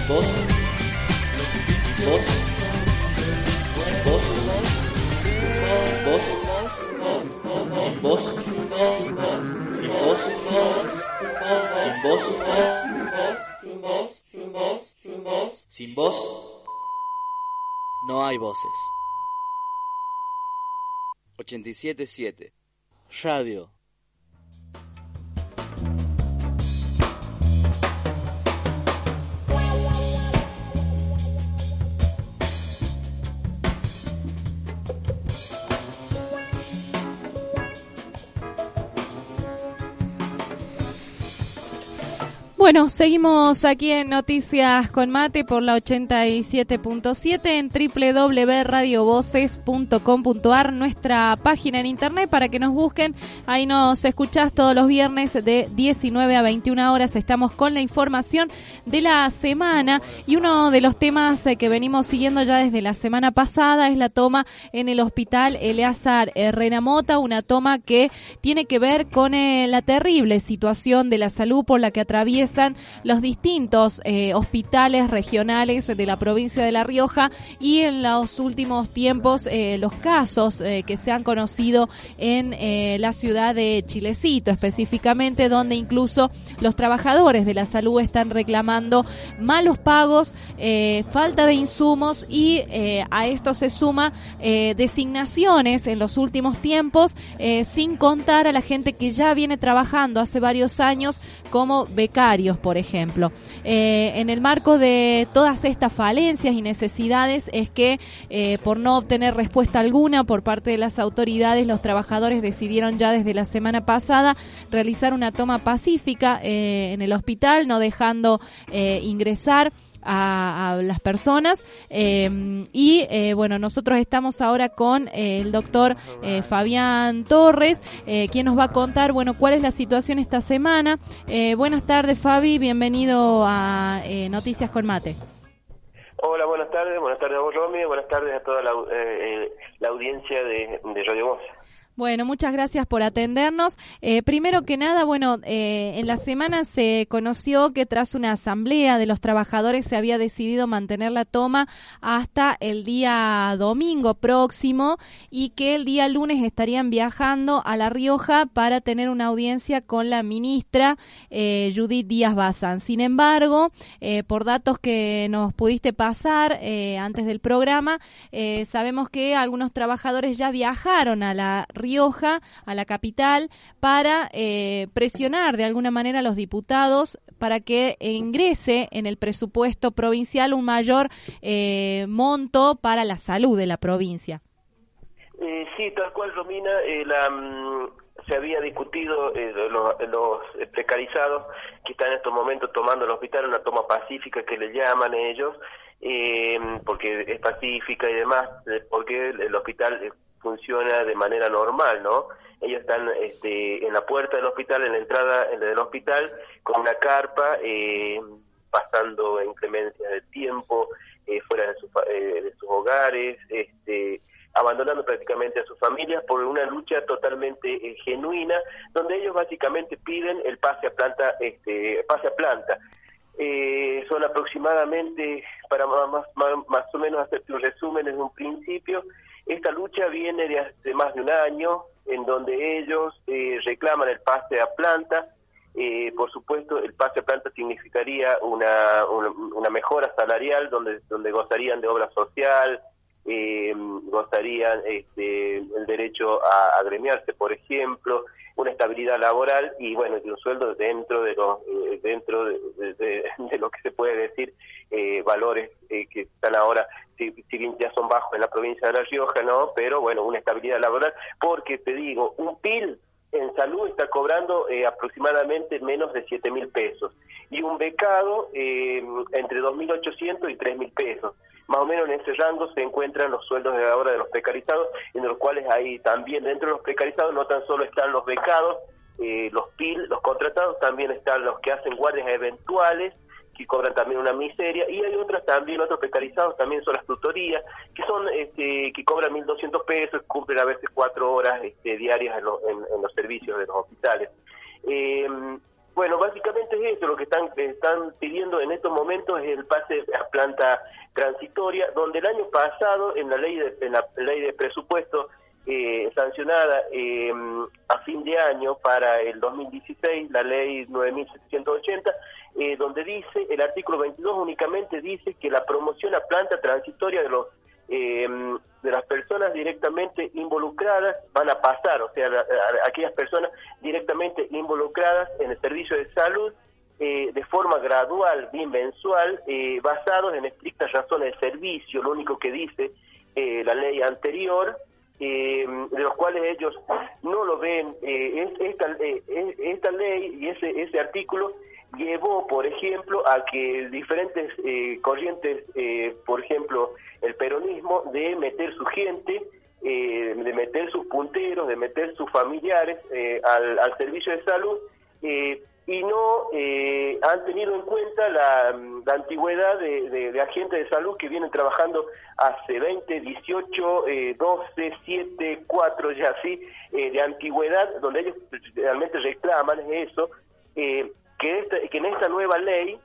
vos, vos, vos, vos, sin vos, sin vos, sin vos, sin vos, sin vos, sin vos, sin vos, no hay voces. ochenta y siete punto siete Radio. Bueno, seguimos aquí en Noticias con Mate por la ochenta y siete punto siete en doble u doble u doble u punto radio voces punto com punto a r, nuestra página en internet para que nos busquen. Ahí nos escuchás todos los viernes de diecinueve a veintiuna horas. Estamos con la información de la semana y uno de los temas que venimos siguiendo ya desde la semana pasada es la toma en el hospital Eleazar Herrera Mota, una toma que tiene que ver con eh, la terrible situación de la salud por la que atraviesa los distintos eh, hospitales regionales de la provincia de La Rioja y en los últimos tiempos eh, los casos eh, que se han conocido en eh, la ciudad de Chilecito específicamente, donde incluso los trabajadores de la salud están reclamando malos pagos, eh, falta de insumos y eh, a esto se suma eh, designaciones en los últimos tiempos eh, sin contar a la gente que ya viene trabajando hace varios años como becarios, por ejemplo. Eh, en el marco de todas estas falencias y necesidades es que eh, por no obtener respuesta alguna por parte de las autoridades, los trabajadores decidieron ya desde la semana pasada realizar una toma pacífica eh, en el hospital, no dejando eh, ingresar A, a las personas eh, y eh, bueno, nosotros estamos ahora con eh, el doctor eh, Fabián Torres, eh, quien nos va a contar, bueno, cuál es la situación esta semana. Eh, buenas tardes, Fabi, bienvenido a eh, Noticias con Mate. Hola, buenas tardes, buenas tardes a vos, Romy, buenas tardes a toda la, eh, la audiencia de, de Radio Voz. Bueno, muchas gracias por atendernos. Eh, primero que nada, bueno, eh, en la semana se conoció que tras una asamblea de los trabajadores se había decidido mantener la toma hasta el día domingo próximo y que el día lunes estarían viajando a La Rioja para tener una audiencia con la ministra eh, Judith Díaz Bazán. Sin embargo, eh, por datos que nos pudiste pasar eh, antes del programa, eh, sabemos que algunos trabajadores ya viajaron a La Rioja Rioja, a la capital, para eh, presionar de alguna manera a los diputados para que ingrese en el presupuesto provincial un mayor eh, monto para la salud de la provincia. Eh, sí, tal cual, Romina, eh, la, mm, se había discutido eh, los, los precarizados que están en estos momentos tomando el hospital, una toma pacífica que le llaman ellos, eh, porque es pacífica y demás, eh, porque el, el hospital eh, funciona de manera normal, ¿no? Ellos están este, en la puerta del hospital, en la entrada del hospital, con una carpa, eh, pasando inclemencias del tiempo, eh, fuera de, su, eh, de sus hogares, este, abandonando prácticamente a sus familias por una lucha totalmente eh, genuina, donde ellos básicamente piden el pase a planta, este, pase a planta. Eh, son aproximadamente, para más, más, más o menos hacerte un resumen desde un principio, esta lucha viene de hace más de un año, en donde ellos eh, reclaman el pase a planta. Eh, por supuesto, el pase a planta significaría una, una, una mejora salarial, donde, donde gozarían de obra social, eh, gozarían este, el derecho a agremiarse, por ejemplo, una estabilidad laboral y bueno, un sueldo dentro de los eh, dentro de, de, de, de lo que se puede decir eh, valores eh, que están ahora, si, si bien ya son bajos en la provincia de La Rioja, no, pero bueno, una estabilidad laboral, porque te digo, un P I L en salud está cobrando eh, aproximadamente menos de siete mil pesos y un becado eh, entre dos mil ochocientos y tres mil pesos. Más o menos en ese rango se encuentran los sueldos de ahora de los precarizados, en los cuales hay también dentro de los precarizados no tan solo están los becados, eh, los P I L, los contratados, también están los que hacen guardias eventuales, que cobran también una miseria, y hay otras también, otros precarizados también son las tutorías, que son este, que cobran mil doscientos pesos, cumplen a veces cuatro horas este, diarias en, lo, en, en los servicios de los hospitales. Eh, Bueno, básicamente es eso, lo que están están pidiendo en estos momentos es el pase a planta transitoria, donde el año pasado en la ley de, en la ley de presupuesto eh, sancionada eh, a fin de año para el dos mil dieciséis, la ley nueve mil setecientos ochenta, eh, donde dice, el artículo veintidós únicamente dice que la promoción a planta transitoria de los eh, de las personas directamente involucradas van a pasar, o sea, a, a, aquellas personas directamente involucradas en el servicio de salud eh, de forma gradual, bimensual, eh, basados en estrictas razones de servicio, lo único que dice eh, la ley anterior, eh, de los cuales ellos no lo ven. Eh, es, esta, eh, esta ley y ese, ese artículo llevó, por ejemplo, a que diferentes eh, corrientes, eh, por ejemplo, el peronismo, de meter su gente, eh, de meter sus punteros, de meter sus familiares eh, al, al servicio de salud, eh, y no eh, han tenido en cuenta la, la antigüedad de, de, de agentes de salud que vienen trabajando hace veinte, dieciocho, eh, doce, siete, cuatro, ya así, eh, de antigüedad, donde ellos realmente reclaman eso, eh, que, esta, que en esta nueva ley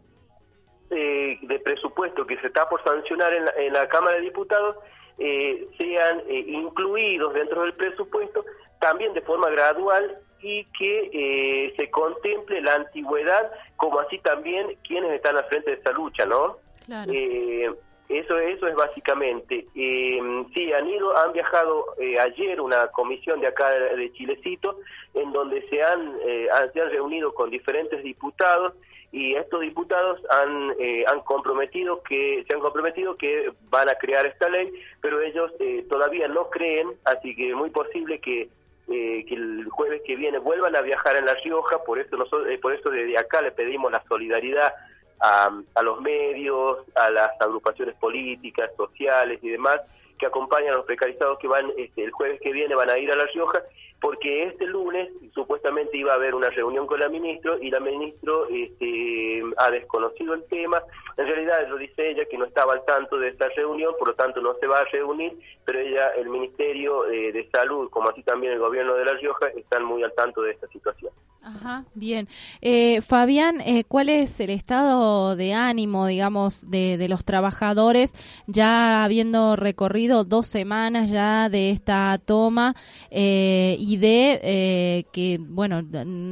eh, de presupuesto que se está por sancionar en la, en la Cámara de Diputados eh, sean eh, incluidos dentro del presupuesto también de forma gradual, y que eh, se contemple la antigüedad, como así también quienes están al frente de esta lucha, ¿no? Claro. Eh, eso eso es básicamente. Eh, sí, han ido, han viajado eh, ayer una comisión de acá de, de Chilecito, en donde se han, eh, han, se han reunido con diferentes diputados, y estos diputados han eh, han comprometido que se han comprometido que van a crear esta ley, pero ellos eh, todavía no creen, así que es muy posible que Eh, que el jueves que viene vuelvan a viajar en La Rioja. Por eso nosotros, eh, por eso desde acá le pedimos la solidaridad a, a los medios, a las agrupaciones políticas, sociales y demás que acompañan a los precarizados que van este, el jueves que viene van a ir a La Rioja, porque este lunes supuestamente iba a haber una reunión con la ministra, y la ministra este, ha desconocido el tema. En realidad lo dice ella, que no estaba al tanto de esta reunión, por lo tanto no se va a reunir, pero ella, el Ministerio eh, de Salud, como así también el gobierno de La Rioja, están muy al tanto de esta situación. Ajá, bien. Eh, Fabián, eh, ¿cuál es el estado de ánimo, digamos, de, de los trabajadores, ya habiendo recorrido dos semanas ya de esta toma eh, y de eh, que, bueno,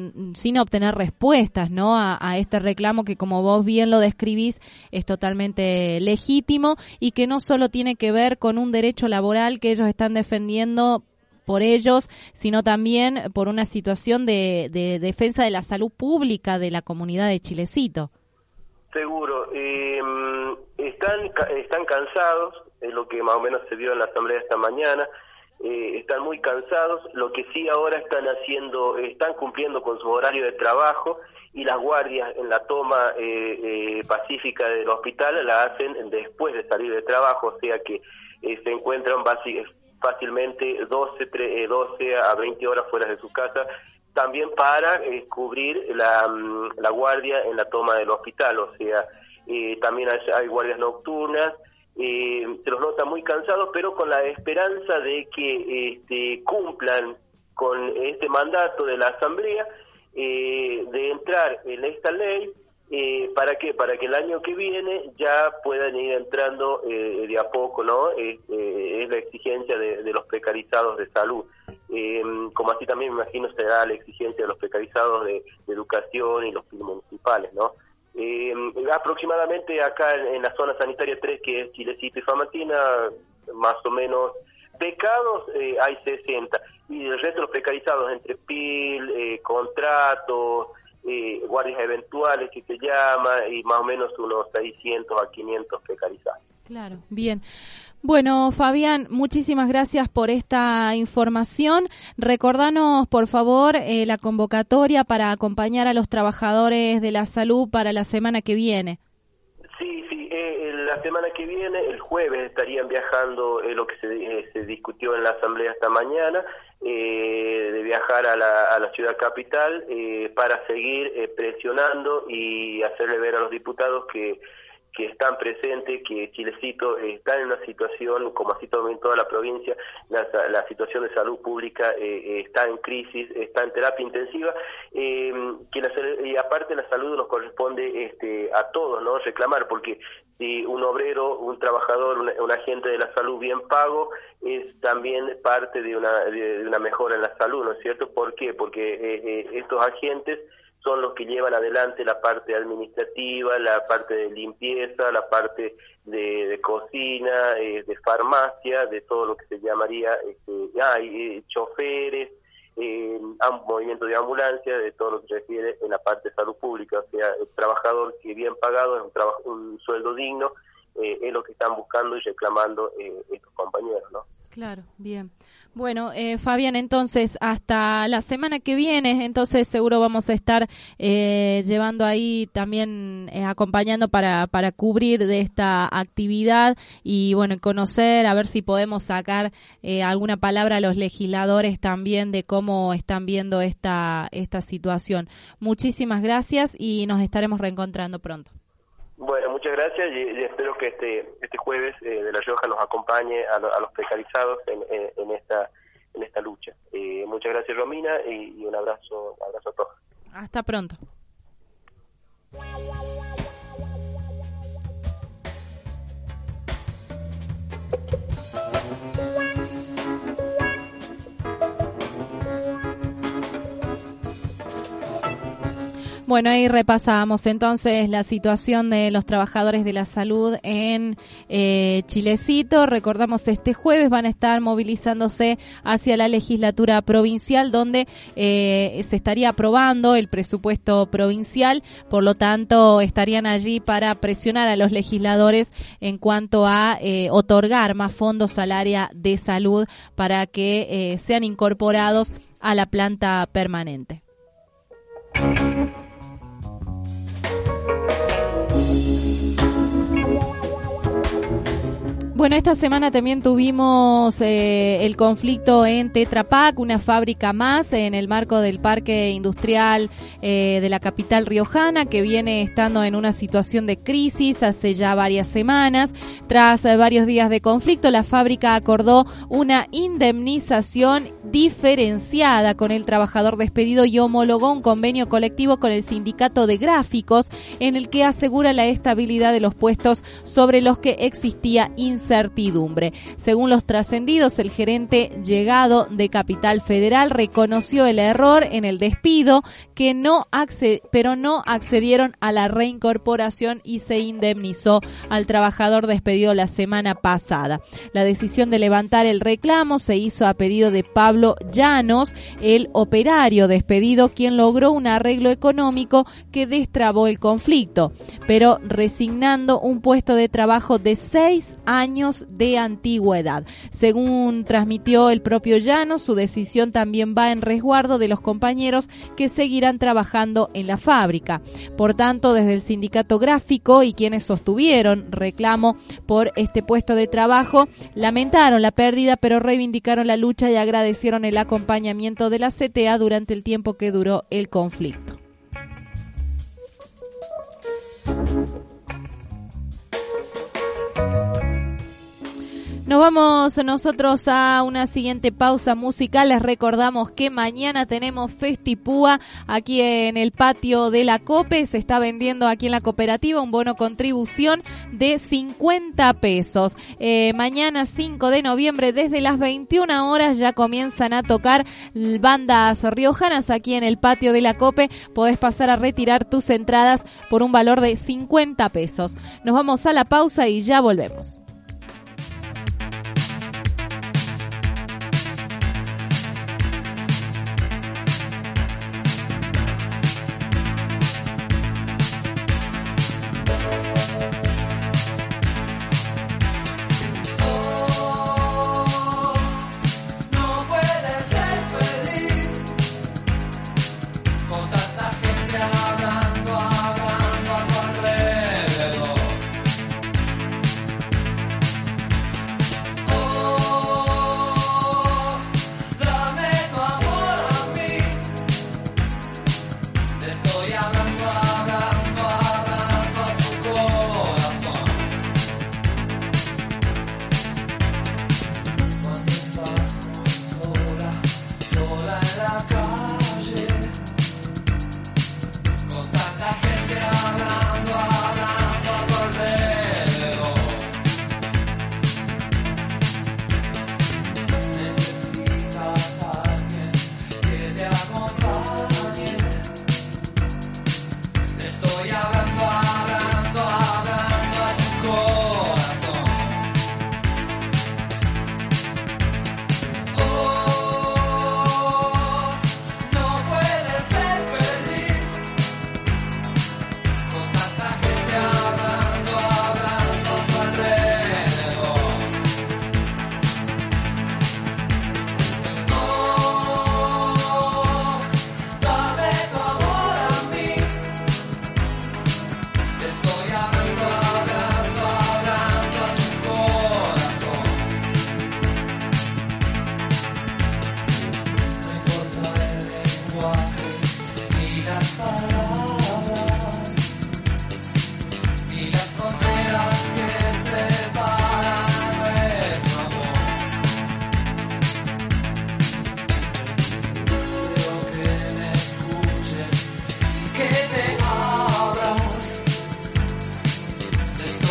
sin obtener respuestas, ¿no?, a, a este reclamo que, como vos bien lo describís, es totalmente legítimo y que no solo tiene que ver con un derecho laboral que ellos están defendiendo por ellos, sino también por una situación de, de defensa de la salud pública de la comunidad de Chilecito. Seguro. Eh, están están cansados, es lo que más o menos se vio en la asamblea esta mañana. Eh, están muy cansados. Lo que sí ahora están haciendo, están cumpliendo con su horario de trabajo, y las guardias en la toma eh, eh, pacífica del hospital la hacen después de salir de trabajo, o sea que eh, se encuentran básicamente fácilmente doce, doce a veinte horas fuera de su casa, también para eh, cubrir la, la guardia en la toma del hospital. O sea, eh, también hay, hay guardias nocturnas. Eh, se los nota muy cansados, pero con la esperanza de que este, cumplan con este mandato de la Asamblea eh, de entrar en esta ley. Eh, ¿Para qué? Para que el año que viene ya puedan ir entrando eh, de a poco, ¿no? Eh, eh, es la exigencia de, de los precarizados de salud. Eh, como así también me imagino será la exigencia de los precarizados de, de educación y los municipales, ¿no? Eh, aproximadamente acá en, en la zona sanitaria tres, que es Chilecito y Famatina, más o menos becados eh, hay sesenta, y el resto de los precarizados entre P I L, eh, contratos, Eh, guardias eventuales que se llama, y más o menos unos seiscientos a quinientos precarizados. Claro, bien. Bueno, Fabián, muchísimas gracias por esta información. Recordanos, por favor, eh, la convocatoria para acompañar a los trabajadores de la salud para la semana que viene. Sí, sí, eh, la semana que viene, el jueves, estarían viajando eh, lo que se, eh, se discutió en la asamblea esta mañana, eh, de viajar a la, a la ciudad capital eh, para seguir eh, presionando y hacerle ver a los diputados que que están presentes, que Chilecito está en una situación, como así también toda la provincia, la, la situación de salud pública eh, está en crisis, está en terapia intensiva, eh, que la, y aparte la salud nos corresponde este, a todos, ¿no? Reclamar, porque si un obrero, un trabajador, un, un agente de la salud bien pago, es también parte de una, de, de una mejora en la salud, ¿no es cierto? ¿Por qué? Porque eh, eh, estos agentes son los que llevan adelante la parte administrativa, la parte de limpieza, la parte de, de cocina, eh, de farmacia, de todo lo que se llamaría, este, ah, y, eh, choferes, eh, movimiento de ambulancia, de todo lo que se refiere en la parte de salud pública. O sea, el trabajador que bien pagado es un, trabajo, un sueldo digno, eh, es lo que están buscando y reclamando eh, estos compañeros, ¿no? Claro, bien. Bueno, eh, Fabián, entonces hasta la semana que viene, entonces seguro vamos a estar eh, llevando ahí también, eh, acompañando para, para cubrir de esta actividad y bueno, conocer, a ver si podemos sacar eh, alguna palabra a los legisladores también de cómo están viendo esta, esta situación. Muchísimas gracias y nos estaremos reencontrando pronto. Bueno, muchas gracias y, y espero que este este jueves eh, de La Rioja nos acompañe a, lo, a los precarizados en, en, en esta en esta lucha. Eh, muchas gracias, Romina, y, y un abrazo, abrazo a todos. Hasta pronto. Bueno, ahí repasamos entonces la situación de los trabajadores de la salud en eh, Chilecito. Recordamos, este jueves van a estar movilizándose hacia la legislatura provincial, donde eh, se estaría aprobando el presupuesto provincial. Por lo tanto, estarían allí para presionar a los legisladores en cuanto a eh, otorgar más fondos al área de salud para que eh, sean incorporados a la planta permanente. Bueno, esta semana también tuvimos eh, el conflicto en Tetra Pak, una fábrica más en el marco del parque industrial eh, de la capital riojana, que viene estando en una situación de crisis hace ya varias semanas. Tras eh, varios días de conflicto, la fábrica acordó una indemnización diferenciada con el trabajador despedido y homologó un convenio colectivo con el sindicato de gráficos en el que asegura la estabilidad de los puestos sobre los que existía incertidumbre. Según los trascendidos, el gerente llegado de Capital Federal reconoció el error en el despido, que no acced- pero no accedieron a la reincorporación y se indemnizó al trabajador despedido la semana pasada. La decisión de levantar el reclamo se hizo a pedido de Pablo Llanos, el operario despedido, quien logró un arreglo económico que destrabó el conflicto, pero resignando un puesto de trabajo de seis años de antigüedad. Según transmitió el propio Llanos, su decisión también va en resguardo de los compañeros que seguirán trabajando en la fábrica. Por tanto, desde el sindicato gráfico y quienes sostuvieron reclamo por este puesto de trabajo, lamentaron la pérdida, pero reivindicaron la lucha y agradecieron el acompañamiento de la C T A durante el tiempo que duró el conflicto. Nos vamos nosotros a una siguiente pausa musical. Les recordamos que mañana tenemos Festipúa aquí en el patio de la COPE. Se está vendiendo aquí en la cooperativa un bono contribución de cincuenta pesos. Eh, mañana cinco de noviembre desde las veintiuna horas ya comienzan a tocar bandas riojanas aquí en el patio de la COPE. Podés pasar a retirar tus entradas por un valor de cincuenta pesos. Nos vamos a la pausa y ya volvemos.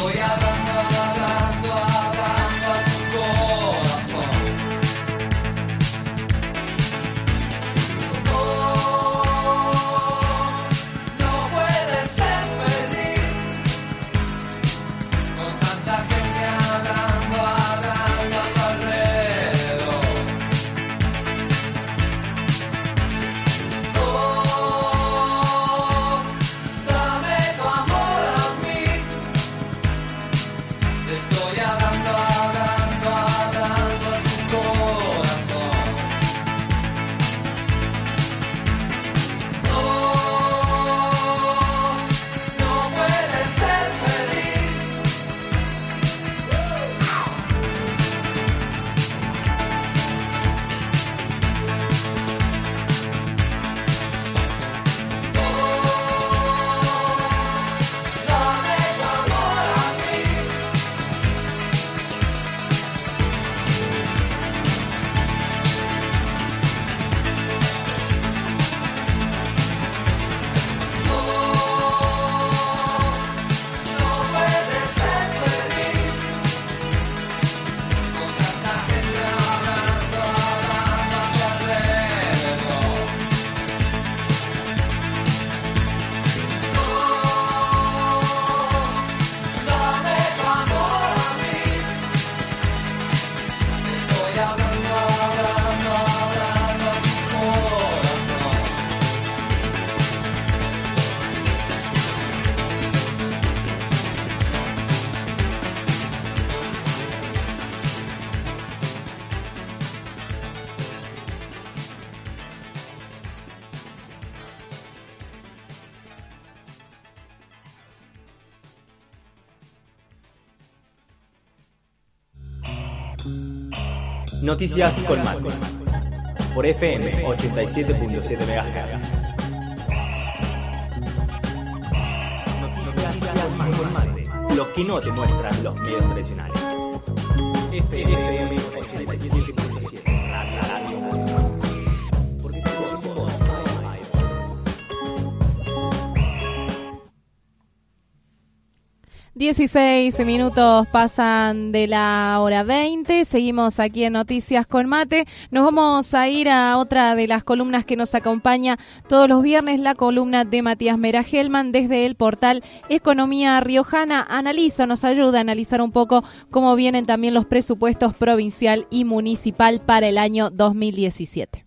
estoy hablando, hablando, hablando a tu corazón. Oh, no puedes ser feliz con tanta gente hablando, hablando a tu alrededor. Oh, dame tu amor a mí. Te estoy hablando, hablando, hablando a tu corazón. Oh, no puedes ser feliz. Dame tu amor a mí. No puedes ser feliz con tanta gente hablando, hablando a tu alrededor. Dame tu amor a mí. Estoy hablando, hablando, hablando a tu corazón. Noticias Colmate por F M ochenta y siete punto siete megahertz. Noticias Colmate, lo que no te muestran los medios tradicionales. F M ochenta y siete punto siete, Radio Voces. Porque si vos, si vos, no hay voces. dieciséis minutos pasan de la hora veinte, seguimos aquí en Noticias con Mate. Nos vamos a ir a otra de las columnas que nos acompaña todos los viernes, la columna de Matías Mera Gelman desde el portal Economía Riojana. Analiza, nos ayuda a analizar un poco cómo vienen también los presupuestos provincial y municipal para el año dos mil diecisiete.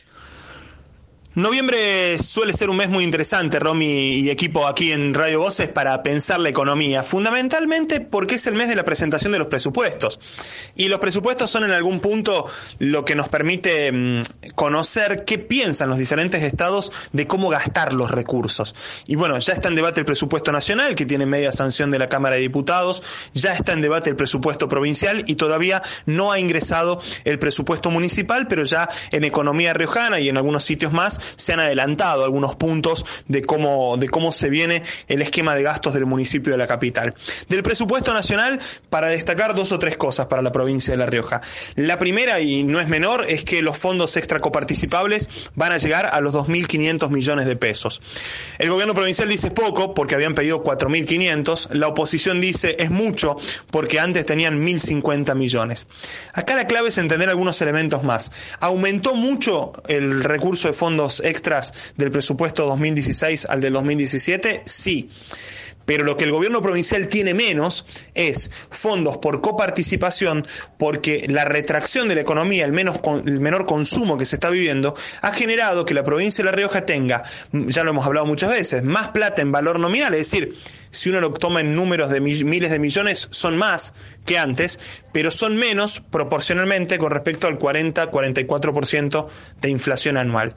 Noviembre suele ser un mes muy interesante, Romy y equipo aquí en Radio Voces, para pensar la economía, fundamentalmente porque es el mes de la presentación de los presupuestos. Y los presupuestos son en algún punto lo que nos permite mmm, conocer qué piensan los diferentes estados de cómo gastar los recursos. Y bueno, ya está en debate el presupuesto nacional, que tiene media sanción de la Cámara de Diputados, ya está en debate el presupuesto provincial y todavía no ha ingresado el presupuesto municipal, pero ya en Economía Riojana y en algunos sitios más se han adelantado algunos puntos de cómo, de cómo se viene el esquema de gastos del municipio de la capital. Del presupuesto nacional, para destacar dos o tres cosas para la provincia de La Rioja. La primera, y no es menor, es que los fondos extracoparticipables van a llegar a los dos mil quinientos millones de pesos. El gobierno provincial dice poco, porque habían pedido cuatro mil quinientos. La oposición dice es mucho, porque antes tenían mil cincuenta millones. Acá la clave es entender algunos elementos más. ¿Aumentó mucho el recurso de fondos extras del presupuesto dos mil dieciséis al del dos mil diecisiete? Sí. Pero lo que el gobierno provincial tiene menos es fondos por coparticipación, porque la retracción de la economía, el, menos, el menor consumo que se está viviendo, ha generado que la provincia de La Rioja tenga, ya lo hemos hablado muchas veces, más plata en valor nominal, es decir, si uno lo toma en números de miles de millones, son más que antes, pero son menos proporcionalmente con respecto al cuarenta a cuarenta y cuatro por ciento de inflación anual.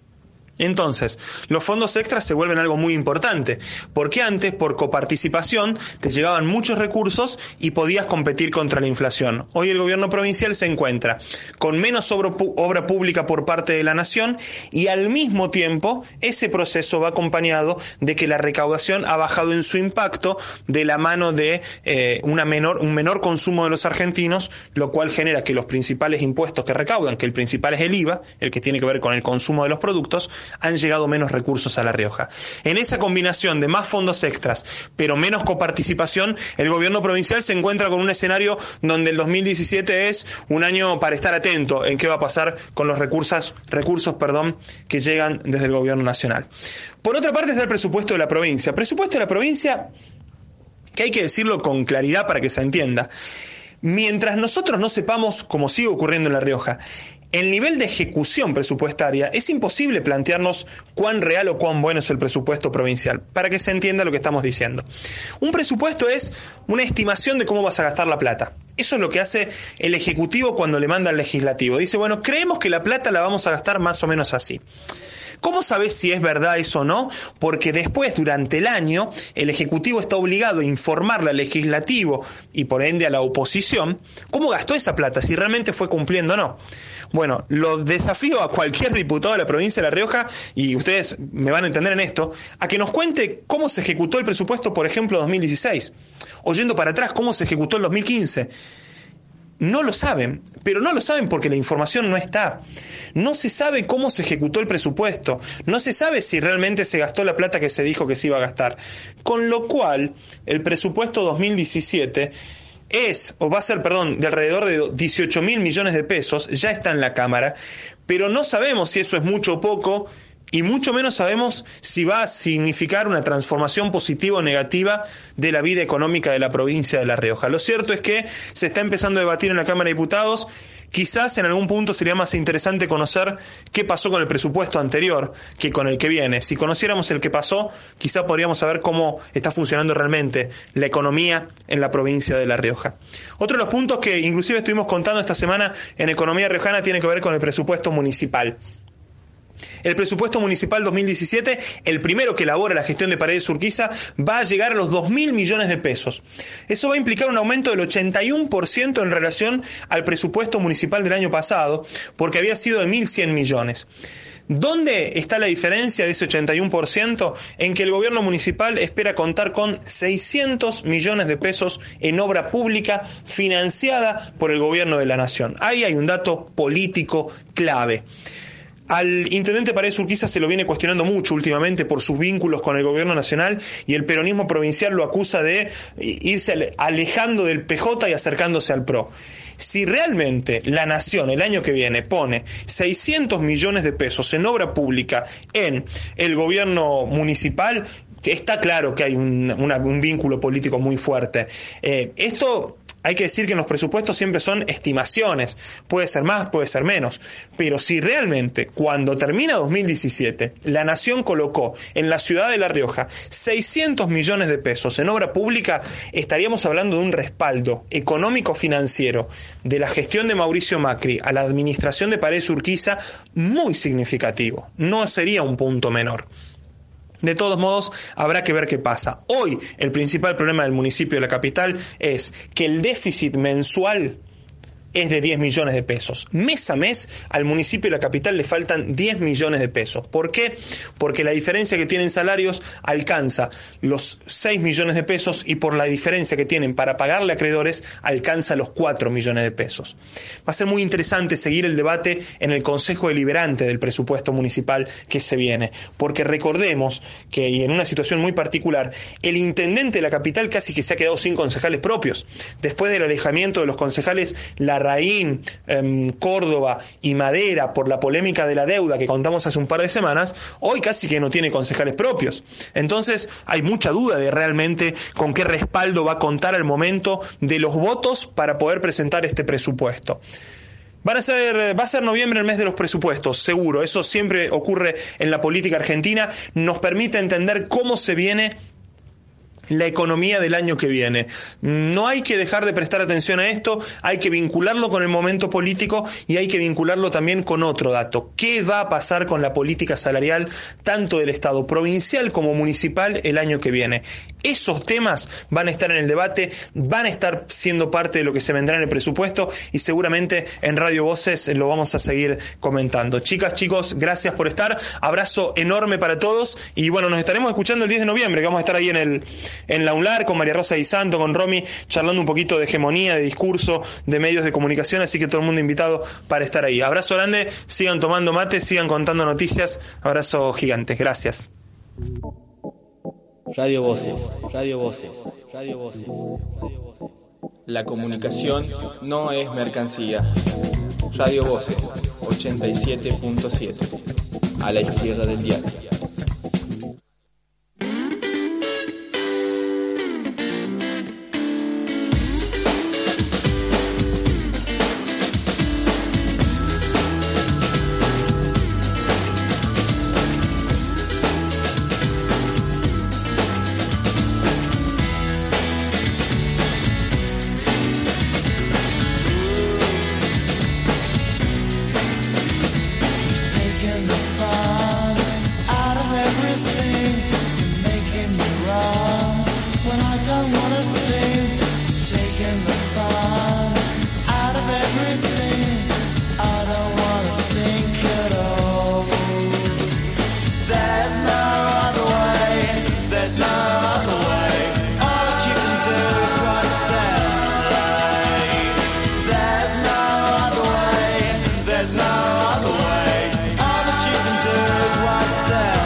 Entonces, los fondos extras se vuelven algo muy importante, porque antes, por coparticipación, te llegaban muchos recursos y podías competir contra la inflación. Hoy el gobierno provincial se encuentra con menos obra, obra pública por parte de la nación y al mismo tiempo ese proceso va acompañado de que la recaudación ha bajado en su impacto de la mano de eh, una menor, un menor consumo de los argentinos, lo cual genera que los principales impuestos que recaudan, que el principal es el I V A, el que tiene que ver con el consumo de los productos, han llegado menos recursos a La Rioja. En esa combinación de más fondos extras, pero menos coparticipación, el gobierno provincial se encuentra con un escenario donde el dos mil diecisiete es un año para estar atento en qué va a pasar con los recursos, recursos, perdón, que llegan desde el gobierno nacional. Por otra parte está el presupuesto de la provincia. Presupuesto de la provincia que hay que decirlo con claridad para que se entienda. Mientras nosotros no sepamos, como sigue ocurriendo en La Rioja, el nivel de ejecución presupuestaria, es imposible plantearnos cuán real o cuán bueno es el presupuesto provincial, para que se entienda lo que estamos diciendo. Un presupuesto es una estimación de cómo vas a gastar la plata. Eso es lo que hace el Ejecutivo cuando le manda al Legislativo. Dice, bueno, creemos que la plata la vamos a gastar más o menos así. ¿Cómo sabés si es verdad eso o no? Porque después, durante el año, el Ejecutivo está obligado a informarle al Legislativo y por ende a la oposición cómo gastó esa plata, si realmente fue cumpliendo o no. Bueno, lo desafío a cualquier diputado de la provincia de La Rioja, y ustedes me van a entender en esto, a que nos cuente cómo se ejecutó el presupuesto, por ejemplo, dos mil dieciséis, o yendo para atrás, cómo se ejecutó el dos mil quince. No lo saben, pero no lo saben porque la información no está. No se sabe cómo se ejecutó el presupuesto, no se sabe si realmente se gastó la plata que se dijo que se iba a gastar. Con lo cual, el presupuesto dos mil diecisiete es, o va a ser, perdón, de alrededor de dieciocho mil millones de pesos, ya está en la Cámara, pero no sabemos si eso es mucho o poco, y mucho menos sabemos si va a significar una transformación positiva o negativa de la vida económica de la provincia de La Rioja. Lo cierto es que se está empezando a debatir en la Cámara de Diputados. Quizás en algún punto sería más interesante conocer qué pasó con el presupuesto anterior que con el que viene. Si conociéramos el que pasó, quizás podríamos saber cómo está funcionando realmente la economía en la provincia de La Rioja. Otro de los puntos que inclusive estuvimos contando esta semana en Economía Riojana tiene que ver con el presupuesto municipal. El presupuesto municipal dos mil diecisiete, el primero que elabora la gestión de Paredes Urquiza, va a llegar a los dos mil millones de pesos. Eso va a implicar un aumento del ochenta y uno por ciento en relación al presupuesto municipal del año pasado, porque había sido de mil cien millones. ¿Dónde está la diferencia de ese ochenta y uno por ciento? En que el gobierno municipal espera contar con seiscientos millones de pesos en obra pública financiada por el gobierno de la nación. Ahí hay un dato político clave. Al intendente Paredes Urquiza se lo viene cuestionando mucho últimamente por sus vínculos con el gobierno nacional, y el peronismo provincial lo acusa de irse alejando del P J y acercándose al P R O. Si realmente la nación el año que viene pone seiscientos millones de pesos en obra pública en el gobierno municipal, está claro que hay un, una, un vínculo político muy fuerte. Eh, esto... Hay que decir que en los presupuestos siempre son estimaciones, puede ser más, puede ser menos, pero si realmente cuando termina dos mil diecisiete la nación colocó en la ciudad de La Rioja seiscientos millones de pesos en obra pública, estaríamos hablando de un respaldo económico financiero de la gestión de Mauricio Macri a la administración de Paredes Urquiza muy significativo, no sería un punto menor. De todos modos, habrá que ver qué pasa. Hoy, el principal problema del municipio de la capital es que el déficit mensual es de diez millones de pesos. Mes a mes, al municipio de la capital le faltan diez millones de pesos. ¿Por qué? Porque la diferencia que tienen salarios alcanza los seis millones de pesos, y por la diferencia que tienen para pagarle a acreedores alcanza los cuatro millones de pesos. Va a ser muy interesante seguir el debate en el Consejo Deliberante del presupuesto municipal que se viene, porque recordemos que, y en una situación muy particular, el intendente de la capital casi que se ha quedado sin concejales propios. Después del alejamiento de los concejales La Larraín, eh, Córdoba y Madera por la polémica de la deuda que contamos hace un par de semanas, hoy casi que no tiene concejales propios. Entonces hay mucha duda de realmente con qué respaldo va a contar al momento de los votos para poder presentar este presupuesto. Van a ser, va a ser noviembre el mes de los presupuestos, seguro. Eso siempre ocurre en la política argentina. Nos permite entender cómo se viene la economía del año que viene. No hay que dejar de prestar atención a esto, hay que vincularlo con el momento político y hay que vincularlo también con otro dato. ¿Qué va a pasar con la política salarial tanto del Estado provincial como municipal el año que viene? Esos temas van a estar en el debate, van a estar siendo parte de lo que se vendrá en el presupuesto y seguramente en Radio Voces lo vamos a seguir comentando. Chicas, chicos, gracias por estar. Abrazo enorme para todos y bueno, nos estaremos escuchando el diez de noviembre, que vamos a estar ahí en el en la UNLAR con María Rosa Di Santo, con Romy, charlando un poquito de hegemonía, de discurso, de medios de comunicación, así que todo el mundo invitado para estar ahí. Abrazo grande, sigan tomando mate, sigan contando noticias. Abrazo gigante, gracias. Radio Voces, Radio Voces, Radio Voces, Radio Voces. La comunicación no es mercancía. Radio Voces, ochenta y siete punto siete. A la izquierda del diario. Taking the fun out of everything, making me wrong when I don't wanna think. Taking the fun out of everything, I don't wanna think at all. There's no other way, there's no other way. All that you can do is watch them play. There's no other way, there's no other way. All that you can do is watch them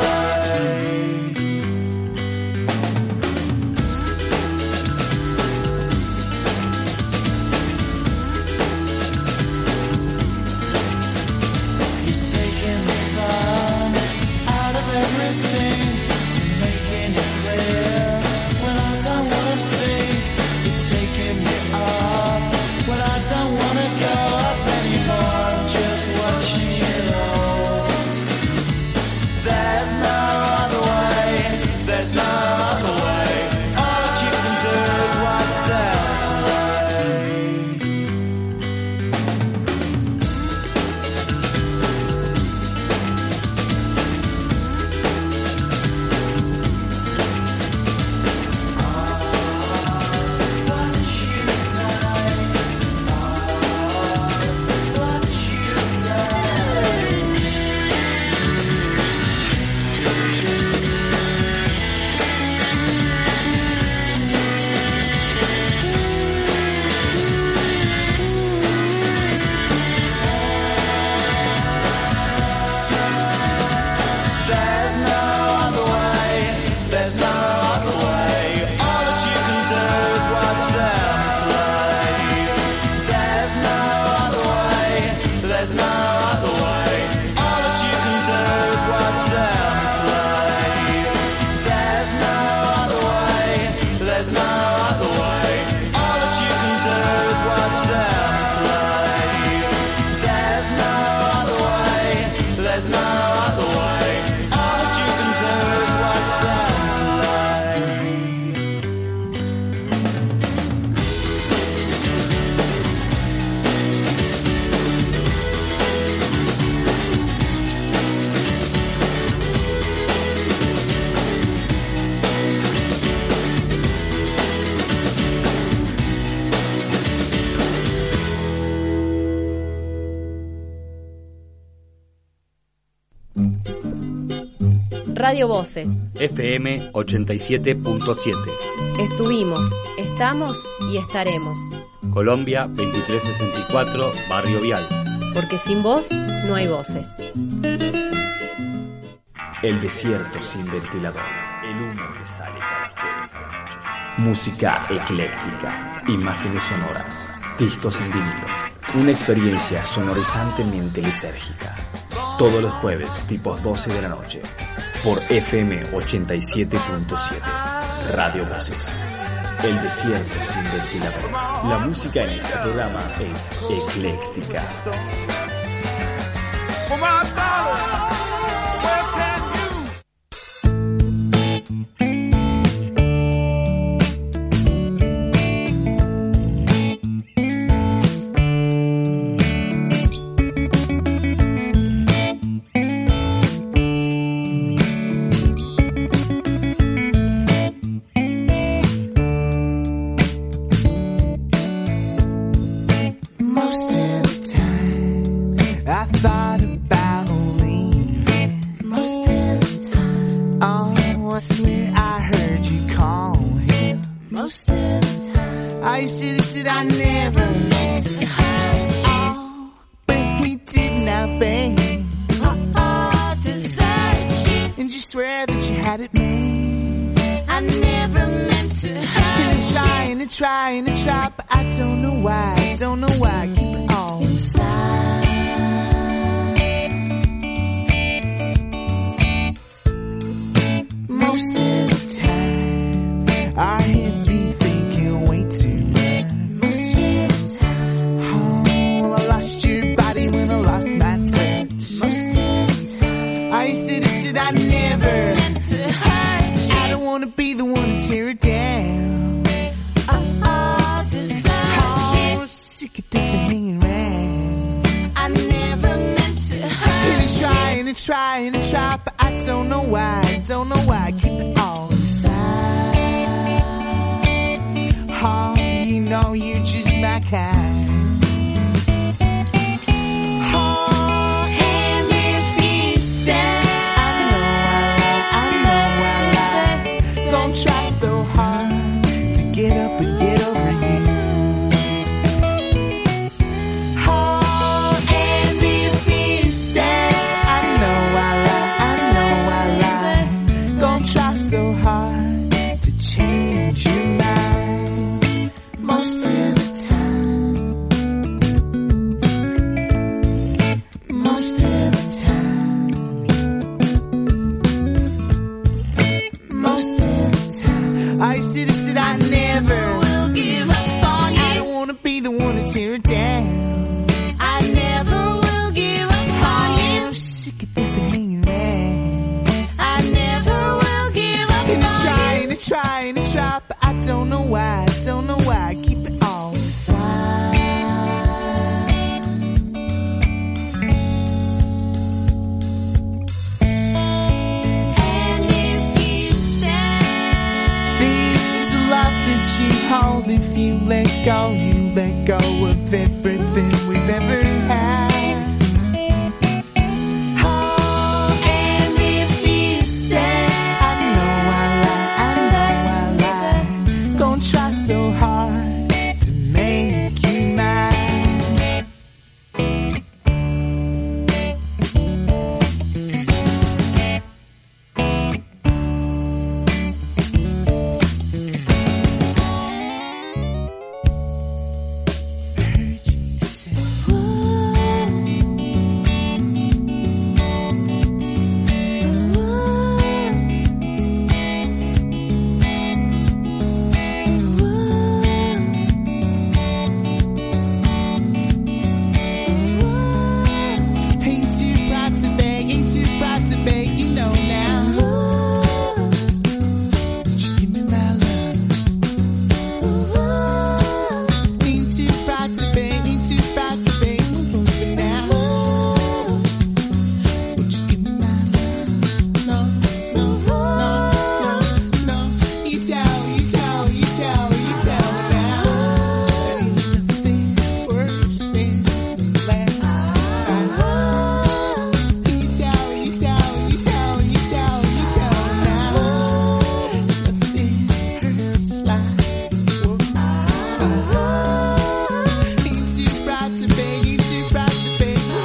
play. You're taking the fun out of everything, making it clear when I don't wanna think. You're taking me up when I don't wanna go up anymore. I'm just watching it all. There's no other way, there's no other way. All that you can do is watch them There's no other way, there's no other way. All that you can do is watch them play. There's no other way, there's no other way. All that you can do is watch them play. There's no other way, there's no other way. All that you can do is watch them play. There's no other way, there's no other way. All that you can do is watch them Radio Voces. F M ochenta y siete punto siete. Estuvimos, estamos y estaremos. Colombia veintitrés sesenta y cuatro, Barrio Vial. Porque sin voz no hay voces. El desierto sin ventilador. El humo que sale cada jueves a la noche. Música ecléctica. Imágenes sonoras. Discos en vinilo. Una experiencia sonorizantemente lisérgica. Todos los jueves, tipos doce de la noche. Por F M ochenta y siete punto siete. Radio Voces. El desierto sin ventilador. La música en este programa es ecléctica. I said, I said I never meant to hurt you. Oh, but we did not, babe. Oh, desert you. And you swear that you had it made. I never meant to hurt and I try and I try and I try, but I don't know why. I don't know why. I keep it all inside. Most of the time, our heads be thinking way too much. Most of the time, oh, well, I lost your body when I lost my touch. Most of the time, I said, I said I never meant to hurt you. I don't wanna be the one to tear it down. Oh, oh, desert oh, you. Sick of death and hanging around. I never meant to hurt and I try and I try and I try, but I don't know why. I don't know why. I keep it all inside. Oh, you know you're just my kind. Oh, and if you stay, I know I lie, I know I lie. Gonna try so hard to get up and get over you. Oh, and if you stay, I know I lie, I know I lie. Gonna try so hard to change your mind. Most of the time, most of the time, most of the time. I said, I said I never will give up on you. I don't wanna be the one to tear it down. I never will give up on you. I'm sick of death and hanging around. I never will give up and on I try you. and I try and I try, but I don't know why. I don't know why. I keep it all inside. And if you stay, There's a life that you hold. If you let go, you let go of everything we've ever had. Oh, and if you stay, I know I lie, I know I lie. Gonna try so hard to make you mine. Heard you say, ain't too proud to beg, ain't too proud to beg, you know now. Would you give me my love? Ain't too proud to beg, ain't too proud to beg, but now. Would you give me my love? No, no, no, no, no. You tell, you tell, you tell, you tell now. That ain't nothing worse than last night. You tell, you tell, you tell, you tell, you tell now. Nothing hurts like ain't too proud to beg, ain't too proud to beg now.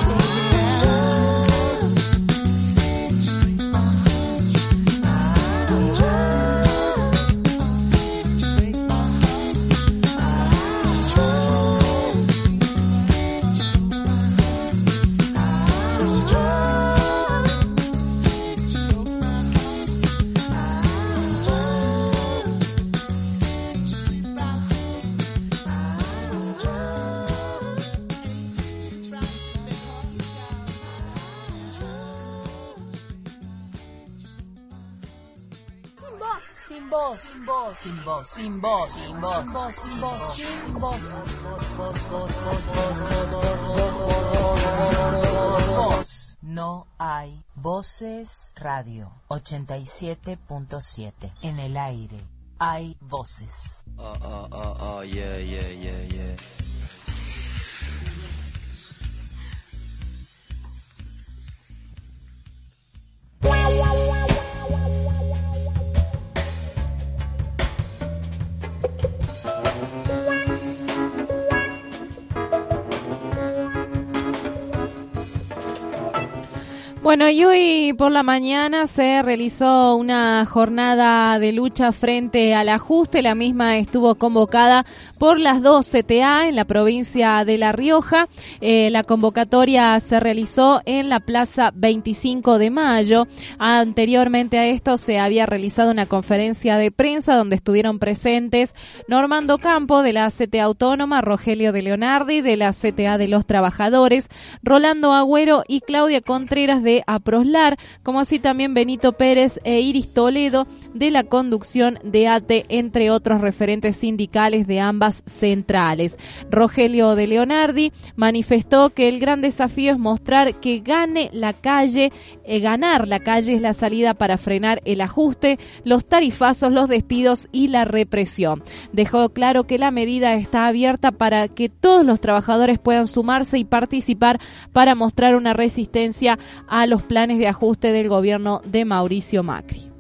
Sin voz, sin voz, sin voz, sin voz, sin voz, sin voz, sin voz, sin voz, voz. No hay voces radio ochenta y siete punto siete. En el aire hay voces. Oh, oh, oh, oh, yeah, yeah, yeah, yeah. Wow. Bueno, y hoy por la mañana se realizó una jornada de lucha frente al ajuste. La misma estuvo convocada por las dos C T A en la provincia de La Rioja. Eh, la convocatoria se realizó en la Plaza veinticinco de mayo. Anteriormente a esto se había realizado una conferencia de prensa donde estuvieron presentes Normando Campo de la C T A Autónoma, Rogelio de Leonardi de la C T A de los Trabajadores, Rolando Agüero y Claudia Contreras de Aproslar, como así también Benito Pérez e Iris Toledo de la conducción de A T E, entre otros referentes sindicales de ambas centrales. Rogelio de Leonardi manifestó que el gran desafío es mostrar que gane la calle, eh, ganar la calle es la salida para frenar el ajuste, los tarifazos, los despidos y la represión. Dejó claro que la medida está abierta para que todos los trabajadores puedan sumarse y participar para mostrar una resistencia a a los planes de ajuste del gobierno de Mauricio Macri.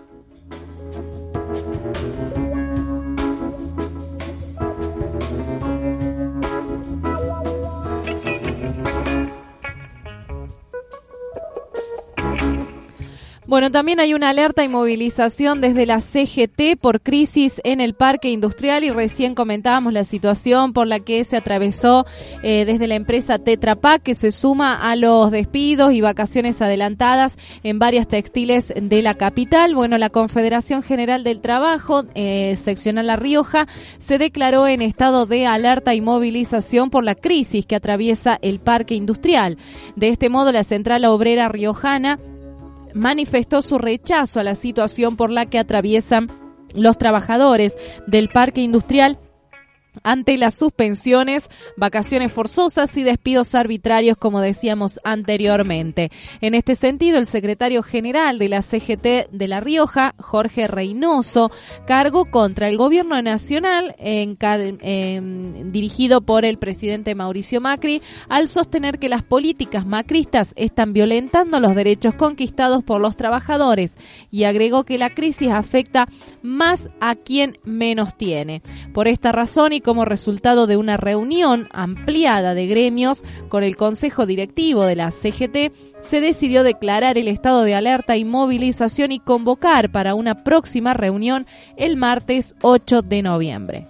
Bueno, también hay una alerta y movilización desde la C G T por crisis en el parque industrial y recién comentábamos la situación por la que se atravesó eh, desde la empresa Tetra Pak, que se suma a los despidos y vacaciones adelantadas en varias textiles de la capital. Bueno, la Confederación General del Trabajo, eh, seccional La Rioja, se declaró en estado de alerta y movilización por la crisis que atraviesa el parque industrial. De este modo, la Central Obrera Riojana manifestó su rechazo a la situación por la que atraviesan los trabajadores del parque industrial ante las suspensiones, vacaciones forzosas y despidos arbitrarios, como decíamos anteriormente. En este sentido, el secretario general de la C G T de La Rioja, Jorge Reynoso, cargó contra el gobierno nacional en, eh, dirigido por el presidente Mauricio Macri al sostener que las políticas macristas están violentando los derechos conquistados por los trabajadores, y agregó que la crisis afecta más a quien menos tiene. Por esta razón y como resultado de una reunión ampliada de gremios con el Consejo Directivo de la C G T, se decidió declarar el estado de alerta y movilización y convocar para una próxima reunión el martes ocho de noviembre.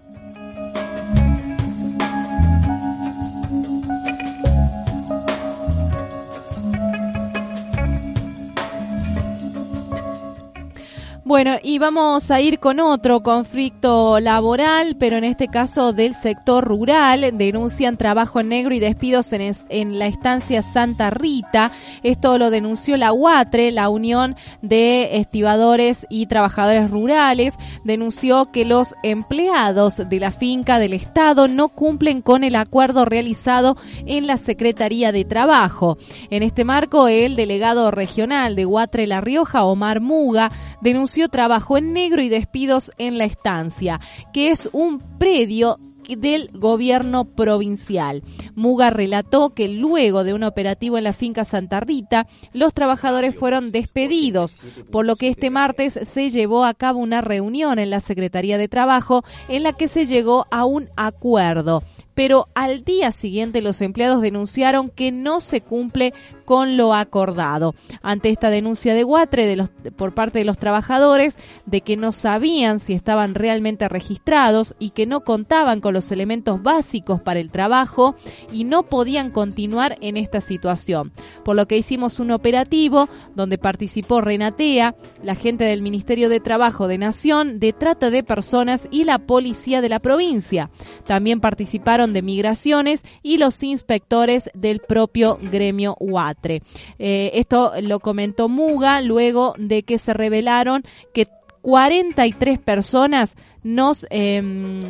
Bueno, y vamos a ir con otro conflicto laboral, pero en este caso del sector rural. Denuncian trabajo en negro y despidos en, es, en la estancia Santa Rita. Esto lo denunció la UATRE, la Unión de Estibadores y Trabajadores Rurales. Denunció que los empleados de la finca del Estado no cumplen con el acuerdo realizado en la Secretaría de Trabajo. En este marco, el delegado regional de UATRE La Rioja, Omar Muga, denunció trabajo en negro y despidos en la estancia, que es un predio del gobierno provincial. Muga relató que luego de un operativo en la finca Santa Rita, los trabajadores fueron despedidos, por lo que este martes se llevó a cabo una reunión en la Secretaría de Trabajo en la que se llegó a un acuerdo. Pero al día siguiente los empleados denunciaron que no se cumple con lo acordado. Ante esta denuncia de UATRE de los, por parte de los trabajadores de que no sabían si estaban realmente registrados y que no contaban con los elementos básicos para el trabajo y no podían continuar en esta situación. Por lo que hicimos un operativo donde participó Renatea, la gente del Ministerio de Trabajo de Nación, de Trata de Personas y la Policía de la provincia. También participaron de Migraciones y los inspectores del propio gremio UATRE. Eh, esto lo comentó Muga luego de que se revelaron que cuarenta y tres personas nos eh,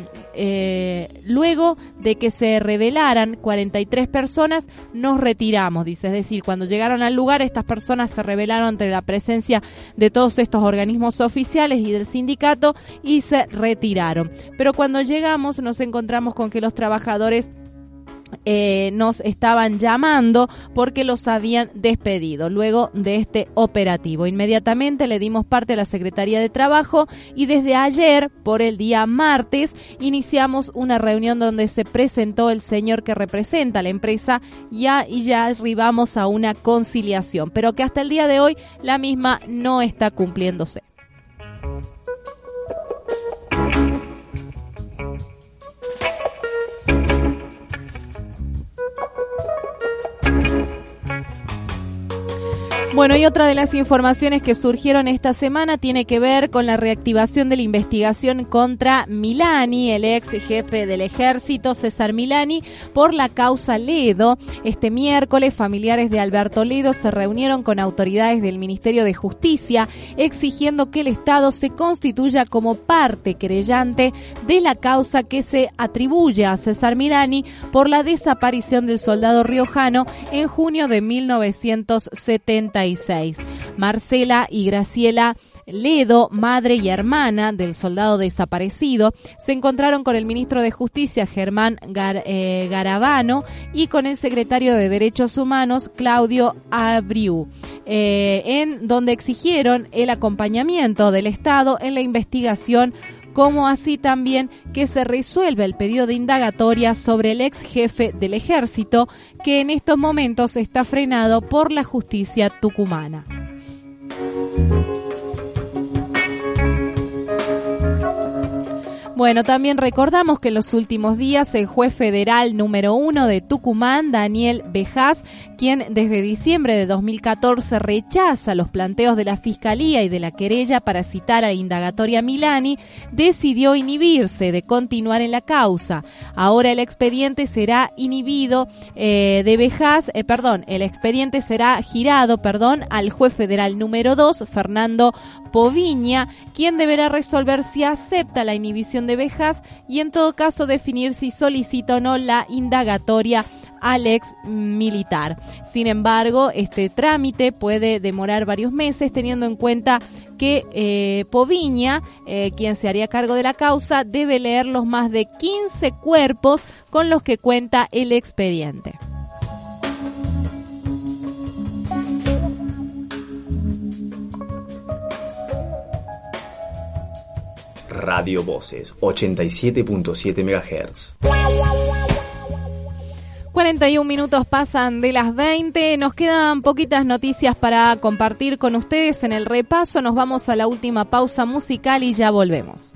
eh, luego de que se revelaran cuarenta y tres personas nos retiramos, dice, es decir, cuando llegaron al lugar estas personas se rebelaron ante la presencia de todos estos organismos oficiales y del sindicato y se retiraron, pero cuando llegamos nos encontramos con que los trabajadores Eh, nos estaban llamando porque los habían despedido luego de este operativo. Inmediatamente le dimos parte a la Secretaría de Trabajo y desde ayer, por el día martes, iniciamos una reunión donde se presentó el señor que representa a la empresa ya, y ya arribamos a una conciliación, pero que hasta el día de hoy la misma no está cumpliéndose. Bueno, y otra de las informaciones que surgieron esta semana tiene que ver con la reactivación de la investigación contra Milani, el ex jefe del ejército, César Milani, por la causa Ledo. Este miércoles, familiares de Alberto Ledo se reunieron con autoridades del Ministerio de Justicia, exigiendo que el Estado se constituya como parte querellante de la causa que se atribuye a César Milani por la desaparición del soldado riojano en junio de mil novecientos setenta y seis. Marcela y Graciela Ledo, madre y hermana del soldado desaparecido, se encontraron con el ministro de Justicia, Germán Gar, eh, Garabano, y con el secretario de Derechos Humanos, Claudio Abriu, eh, en donde exigieron el acompañamiento del Estado en la investigación, como así también que se resuelva el pedido de indagatoria sobre el ex jefe del ejército, que en estos momentos está frenado por la justicia tucumana. Bueno, también recordamos que en los últimos días el juez federal número uno de Tucumán, Daniel Bejas, quien desde diciembre de dos mil catorce rechaza los planteos de la Fiscalía y de la querella para citar a indagatoria Milani, decidió inhibirse de continuar en la causa. Ahora el expediente será inhibido eh, de Bejas, eh, perdón, el expediente será girado, perdón, al juez federal número dos, Fernando Poviña, quien deberá resolver si acepta la inhibición de Bejas y en todo caso definir si solicita o no la indagatoria al ex militar. Sin embargo, este trámite puede demorar varios meses, teniendo en cuenta que eh, Poviña, eh, quien se haría cargo de la causa, debe leer los más de quince cuerpos con los que cuenta el expediente. Radio Voces, ochenta y siete punto siete megahertz. cuarenta y un minutos pasan de las veinte. Nos quedan poquitas noticias para compartir con ustedes en el repaso. Nos vamos a la última pausa musical y ya volvemos.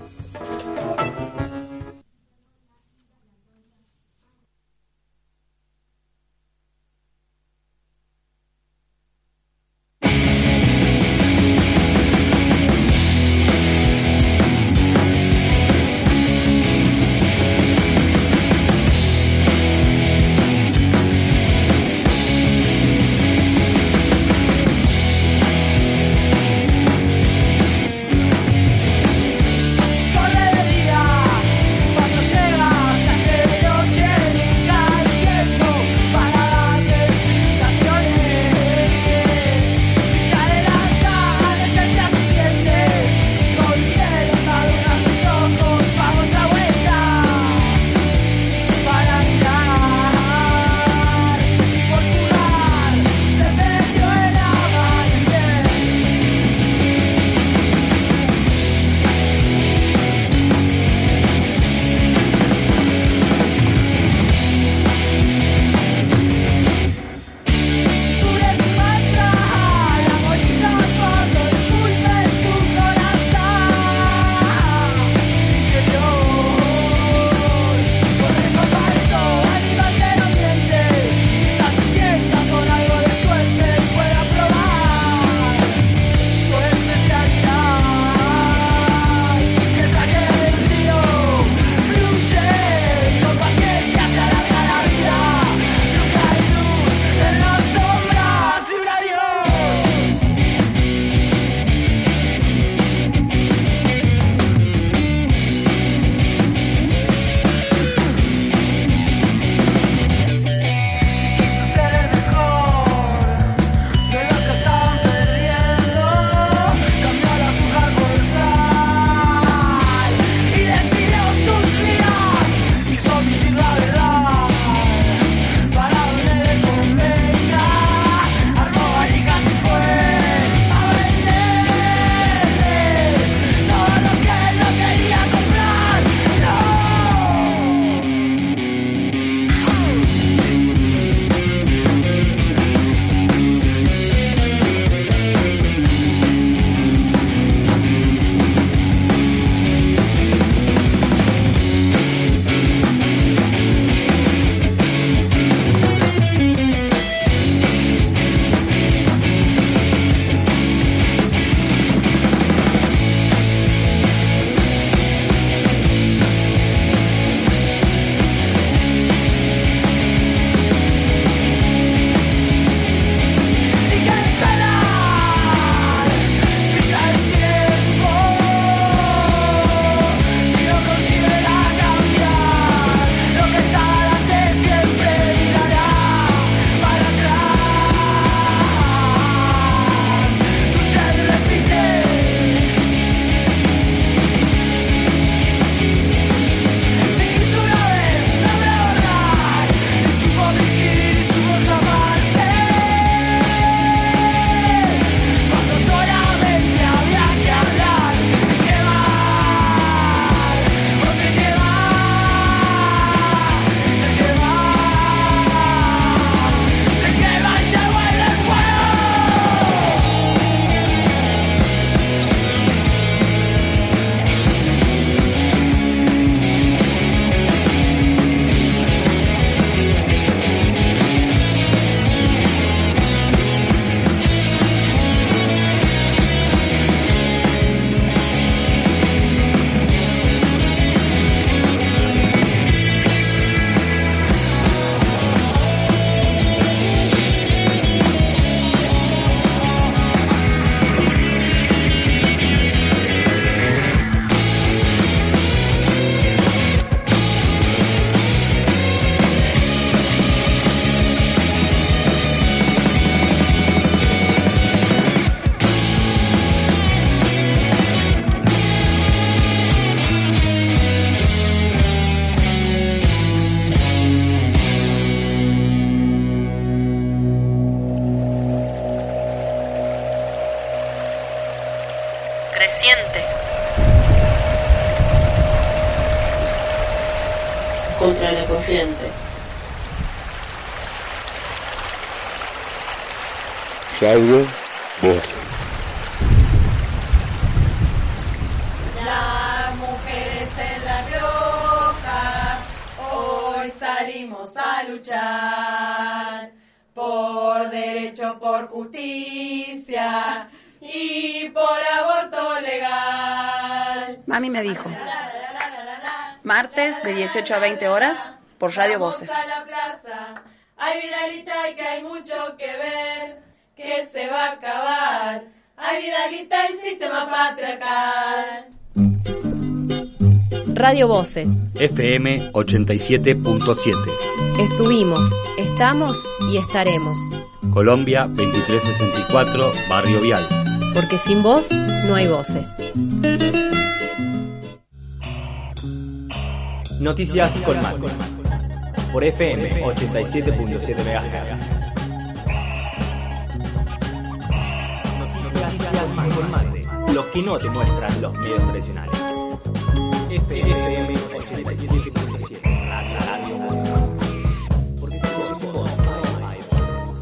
corriente. Contra la corriente. Radio Voces. Las mujeres en La Rioja, hoy salimos a luchar por derecho, por justicia y por aborto legal. Mami me dijo. Martes de dieciocho a veinte horas por Radio Voces. Vamos a la plaza, ay Vidalita, que hay mucho que ver, que se va a acabar. Ay Vidalita, el sistema patriarcal. Radio Voces. F M ochenta y siete punto siete. Estuvimos, estamos y estaremos. Colombia veintitrés sesenta y cuatro, Barrio Vial. Porque sin voz no hay voces. Noticias Colmate por F M ochenta y siete punto siete megahertz. Noticias Colmate, los que no te muestran los medios tradicionales. F M ochenta y siete punto siete, Radio Voces. Porque sin vos, sin vos no hay voces.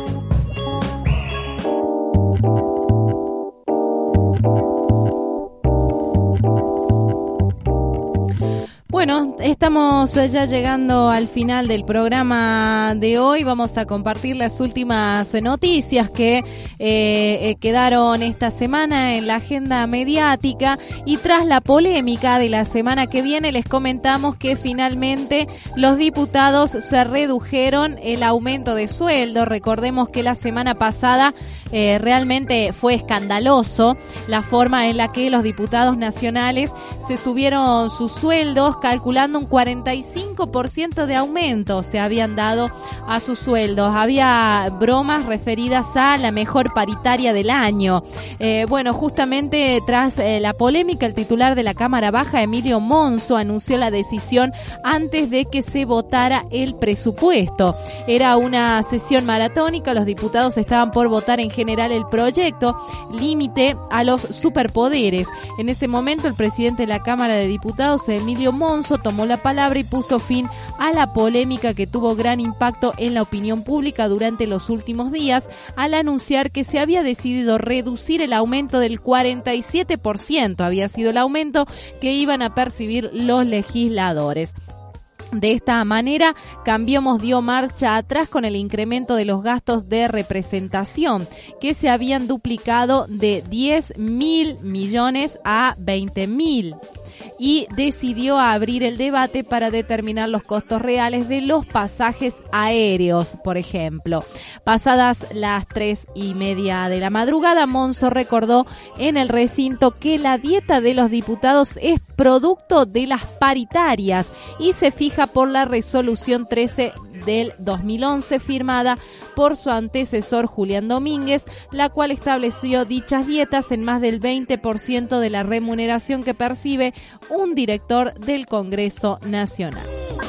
Bueno, estamos ya llegando al final del programa de hoy. Vamos a compartir las últimas noticias que eh, quedaron esta semana en la agenda mediática, y tras la polémica de la semana que viene les comentamos que finalmente los diputados se redujeron el aumento de sueldo. Recordemos que la semana pasada eh, realmente fue escandaloso la forma en la que los diputados nacionales se subieron sus sueldos, calculando un cuarenta y cinco por ciento de aumento se habían dado a sus sueldos. Había bromas referidas a la mejor paritaria del año. Eh, bueno, justamente tras eh, la polémica, el titular de la Cámara Baja, Emilio Monzo, anunció la decisión antes de que se votara el presupuesto. Era una sesión maratónica, los diputados estaban por votar en general el proyecto, límite a los superpoderes. En ese momento, el presidente de la Cámara de Diputados, Emilio Monzo, tomó la palabra y puso fin a la polémica que tuvo gran impacto en la opinión pública durante los últimos días, al anunciar que se había decidido reducir el aumento del cuarenta y siete por ciento, había sido el aumento que iban a percibir los legisladores. De esta manera, Cambiemos dio marcha atrás con el incremento de los gastos de representación, que se habían duplicado de diez mil millones a veinte mil. Y decidió abrir el debate para determinar los costos reales de los pasajes aéreos, por ejemplo. Pasadas las tres y media de la madrugada, Monzo recordó en el recinto que la dieta de los diputados es producto de las paritarias y se fija por la resolución trece del dos mil once firmada por su antecesor Julián Domínguez, la cual estableció dichas dietas en más del veinte por ciento de la remuneración que percibe un director del Congreso Nacional.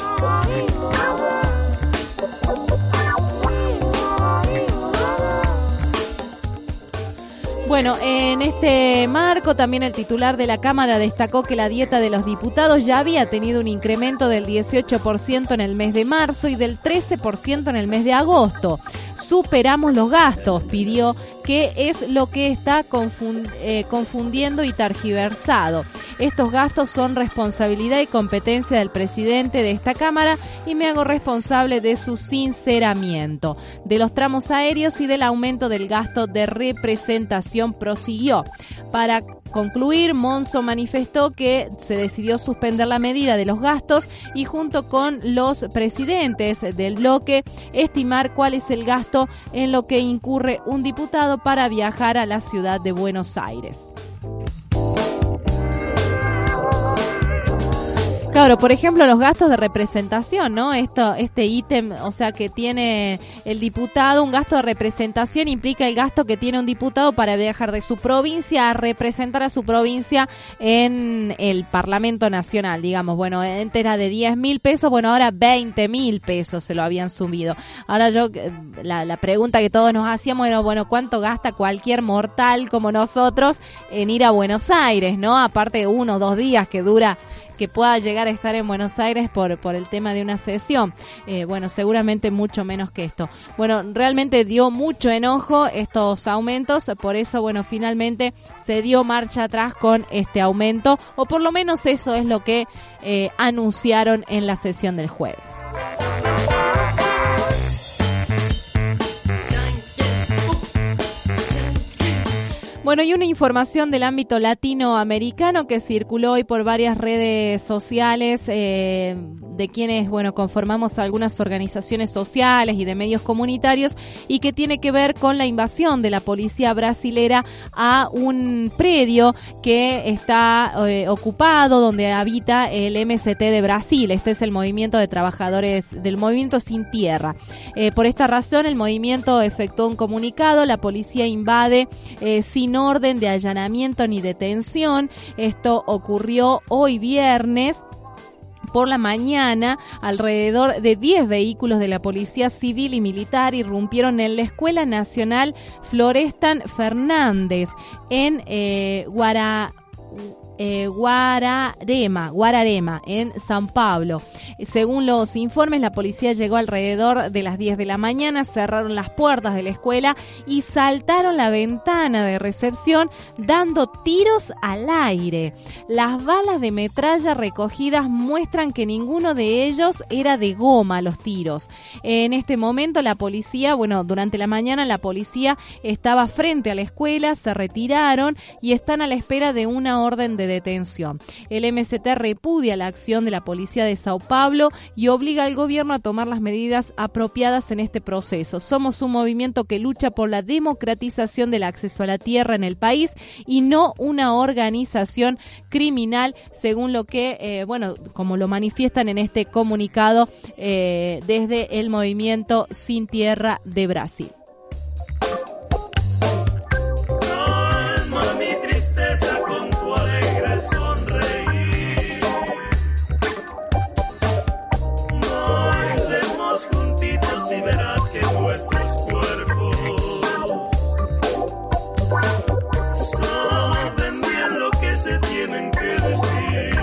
Bueno, en este marco también el titular de la Cámara destacó que la dieta de los diputados ya había tenido un incremento del dieciocho por ciento en el mes de marzo y del trece por ciento en el mes de agosto. Superamos los gastos, pidió, que es lo que está confund- eh, confundiendo y tergiversado. Estos gastos son responsabilidad y competencia del presidente de esta Cámara y me hago responsable de su sinceramiento. De los tramos aéreos y del aumento del gasto de representación, prosiguió. Para concluir, Monzo manifestó que se decidió suspender la medida de los gastos y junto con los presidentes del bloque estimar cuál es el gasto en lo que incurre un diputado para viajar a la ciudad de Buenos Aires. Claro, por ejemplo, los gastos de representación, ¿no? Esto, este ítem, o sea, que tiene el diputado, un gasto de representación implica el gasto que tiene un diputado para viajar de su provincia a representar a su provincia en el Parlamento Nacional, digamos. Bueno, antes era de diez mil pesos, bueno, ahora veinte mil pesos se lo habían subido. Ahora yo, la, la pregunta que todos nos hacíamos era, bueno, ¿cuánto gasta cualquier mortal como nosotros en ir a Buenos Aires, ¿no? Aparte de uno o dos días que dura que pueda llegar a estar en Buenos Aires por por el tema de una sesión. Eh, bueno, seguramente mucho menos que esto. Bueno, realmente dio mucho enojo estos aumentos, por eso, bueno, finalmente se dio marcha atrás con este aumento, o por lo menos eso es lo que eh, anunciaron en la sesión del jueves. Bueno, y una información del ámbito latinoamericano que circuló hoy por varias redes sociales eh, de quienes, bueno, conformamos algunas organizaciones sociales y de medios comunitarios, y que tiene que ver con la invasión de la policía brasilera a un predio que está eh, ocupado, donde habita el M S T de Brasil. Este es el movimiento de trabajadores del Movimiento Sin Tierra. Eh, por esta razón, el movimiento efectuó un comunicado. La policía invade eh, sin orden de allanamiento ni detención. Esto ocurrió hoy viernes por la mañana. Alrededor de diez vehículos de la Policía Civil y Militar irrumpieron en la Escuela Nacional Florestan Fernández en eh, Guara... Eh, Guararema, Guararema, en San Pablo. Según los informes, la policía llegó alrededor de las diez de la mañana, cerraron las puertas de la escuela y saltaron la ventana de recepción dando tiros al aire. Las balas de metralla recogidas muestran que ninguno de ellos era de goma, los tiros. En este momento la policía, bueno, durante la mañana la policía estaba frente a la escuela, se retiraron y están a la espera de una orden de detención. El M S T repudia la acción de la policía de Sao Paulo y obliga al gobierno a tomar las medidas apropiadas en este proceso. Somos un movimiento que lucha por la democratización del acceso a la tierra en el país y no una organización criminal, según lo que, eh, bueno, como lo manifiestan en este comunicado eh, desde el Movimiento Sin Tierra de Brasil. Mi tristeza con tu alegre sonreír. Bailemos juntitos y verás que nuestros cuerpos saben bien lo que se tienen que decir.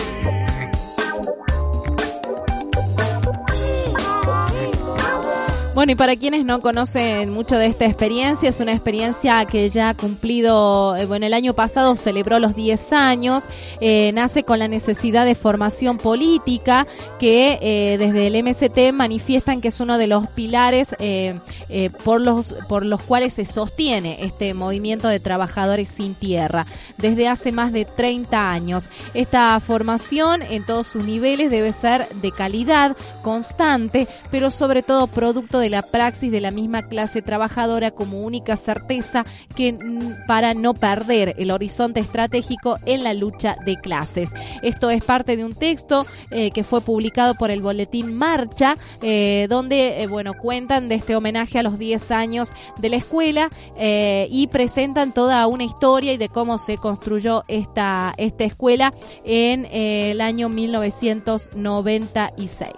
Bueno, y para quienes no conocen mucho de esta experiencia, es una experiencia que ya ha cumplido, eh, bueno, el año pasado celebró los diez años, eh, nace con la necesidad de formación política que eh, desde el M S T manifiestan que es uno de los pilares eh, eh, por los por los cuales se sostiene este movimiento de trabajadores sin tierra desde hace más de treinta años. Esta formación en todos sus niveles debe ser de calidad, constante, pero sobre todo producto de la praxis de la misma clase trabajadora como única certeza que para no perder el horizonte estratégico en la lucha de clases. Esto es parte de un texto eh, que fue publicado por el boletín Marcha, eh, donde eh, bueno, cuentan de este homenaje a los diez años de la escuela eh, y presentan toda una historia y de cómo se construyó esta, esta escuela en eh, el año mil novecientos noventa y seis.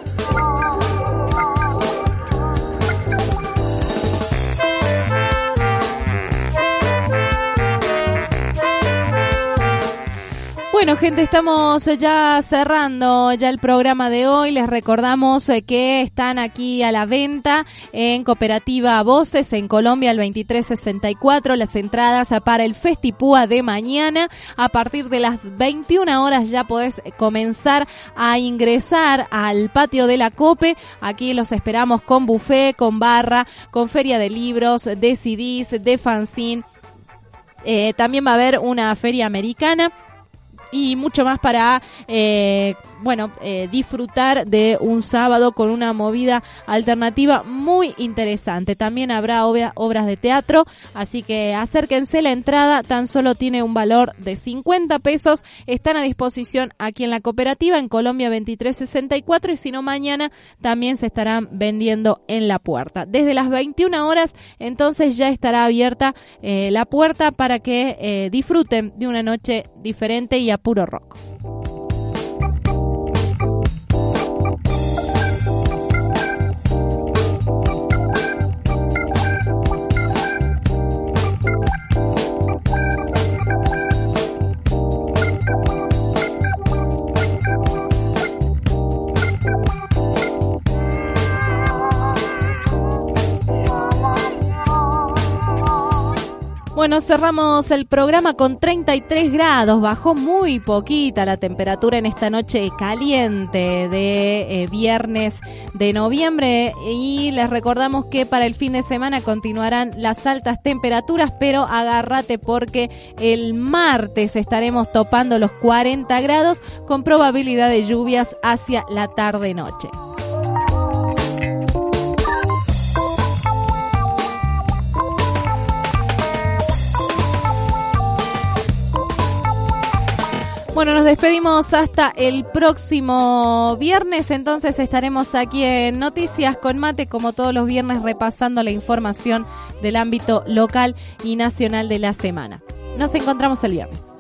Bueno, gente, estamos ya cerrando ya el programa de hoy. Les recordamos eh, que están aquí a la venta en Cooperativa Voces en Colombia el veintitrés sesenta y cuatro las entradas para el Festipúa de mañana. A partir de las veintiuna horas ya podés comenzar a ingresar al patio de la Cope. Aquí los esperamos con buffet, con barra, con feria de libros, de C Ds, de fanzine. Eh, también va a haber una feria americana. y mucho más para, eh, bueno, eh, disfrutar de un sábado con una movida alternativa muy interesante. También habrá obra, obras de teatro, así que acérquense. La entrada tan solo tiene un valor de cincuenta pesos. Están a disposición aquí en la cooperativa, en Colombia veintitrés sesenta y cuatro, y si no, mañana también se estarán vendiendo en la puerta. Desde las veintiuna horas, entonces, ya estará abierta eh, la puerta para que eh, disfruten de una noche diferente y a puro rock. Bueno, cerramos el programa con treinta y tres grados, bajó muy poquita la temperatura en esta noche caliente de eh, viernes de noviembre, y les recordamos que para el fin de semana continuarán las altas temperaturas, pero agárrate porque el martes estaremos topando los cuarenta grados con probabilidad de lluvias hacia la tarde-noche. Bueno, nos despedimos hasta el próximo viernes, entonces estaremos aquí en Noticias con Mate, como todos los viernes, repasando la información del ámbito local y nacional de la semana. Nos encontramos el viernes.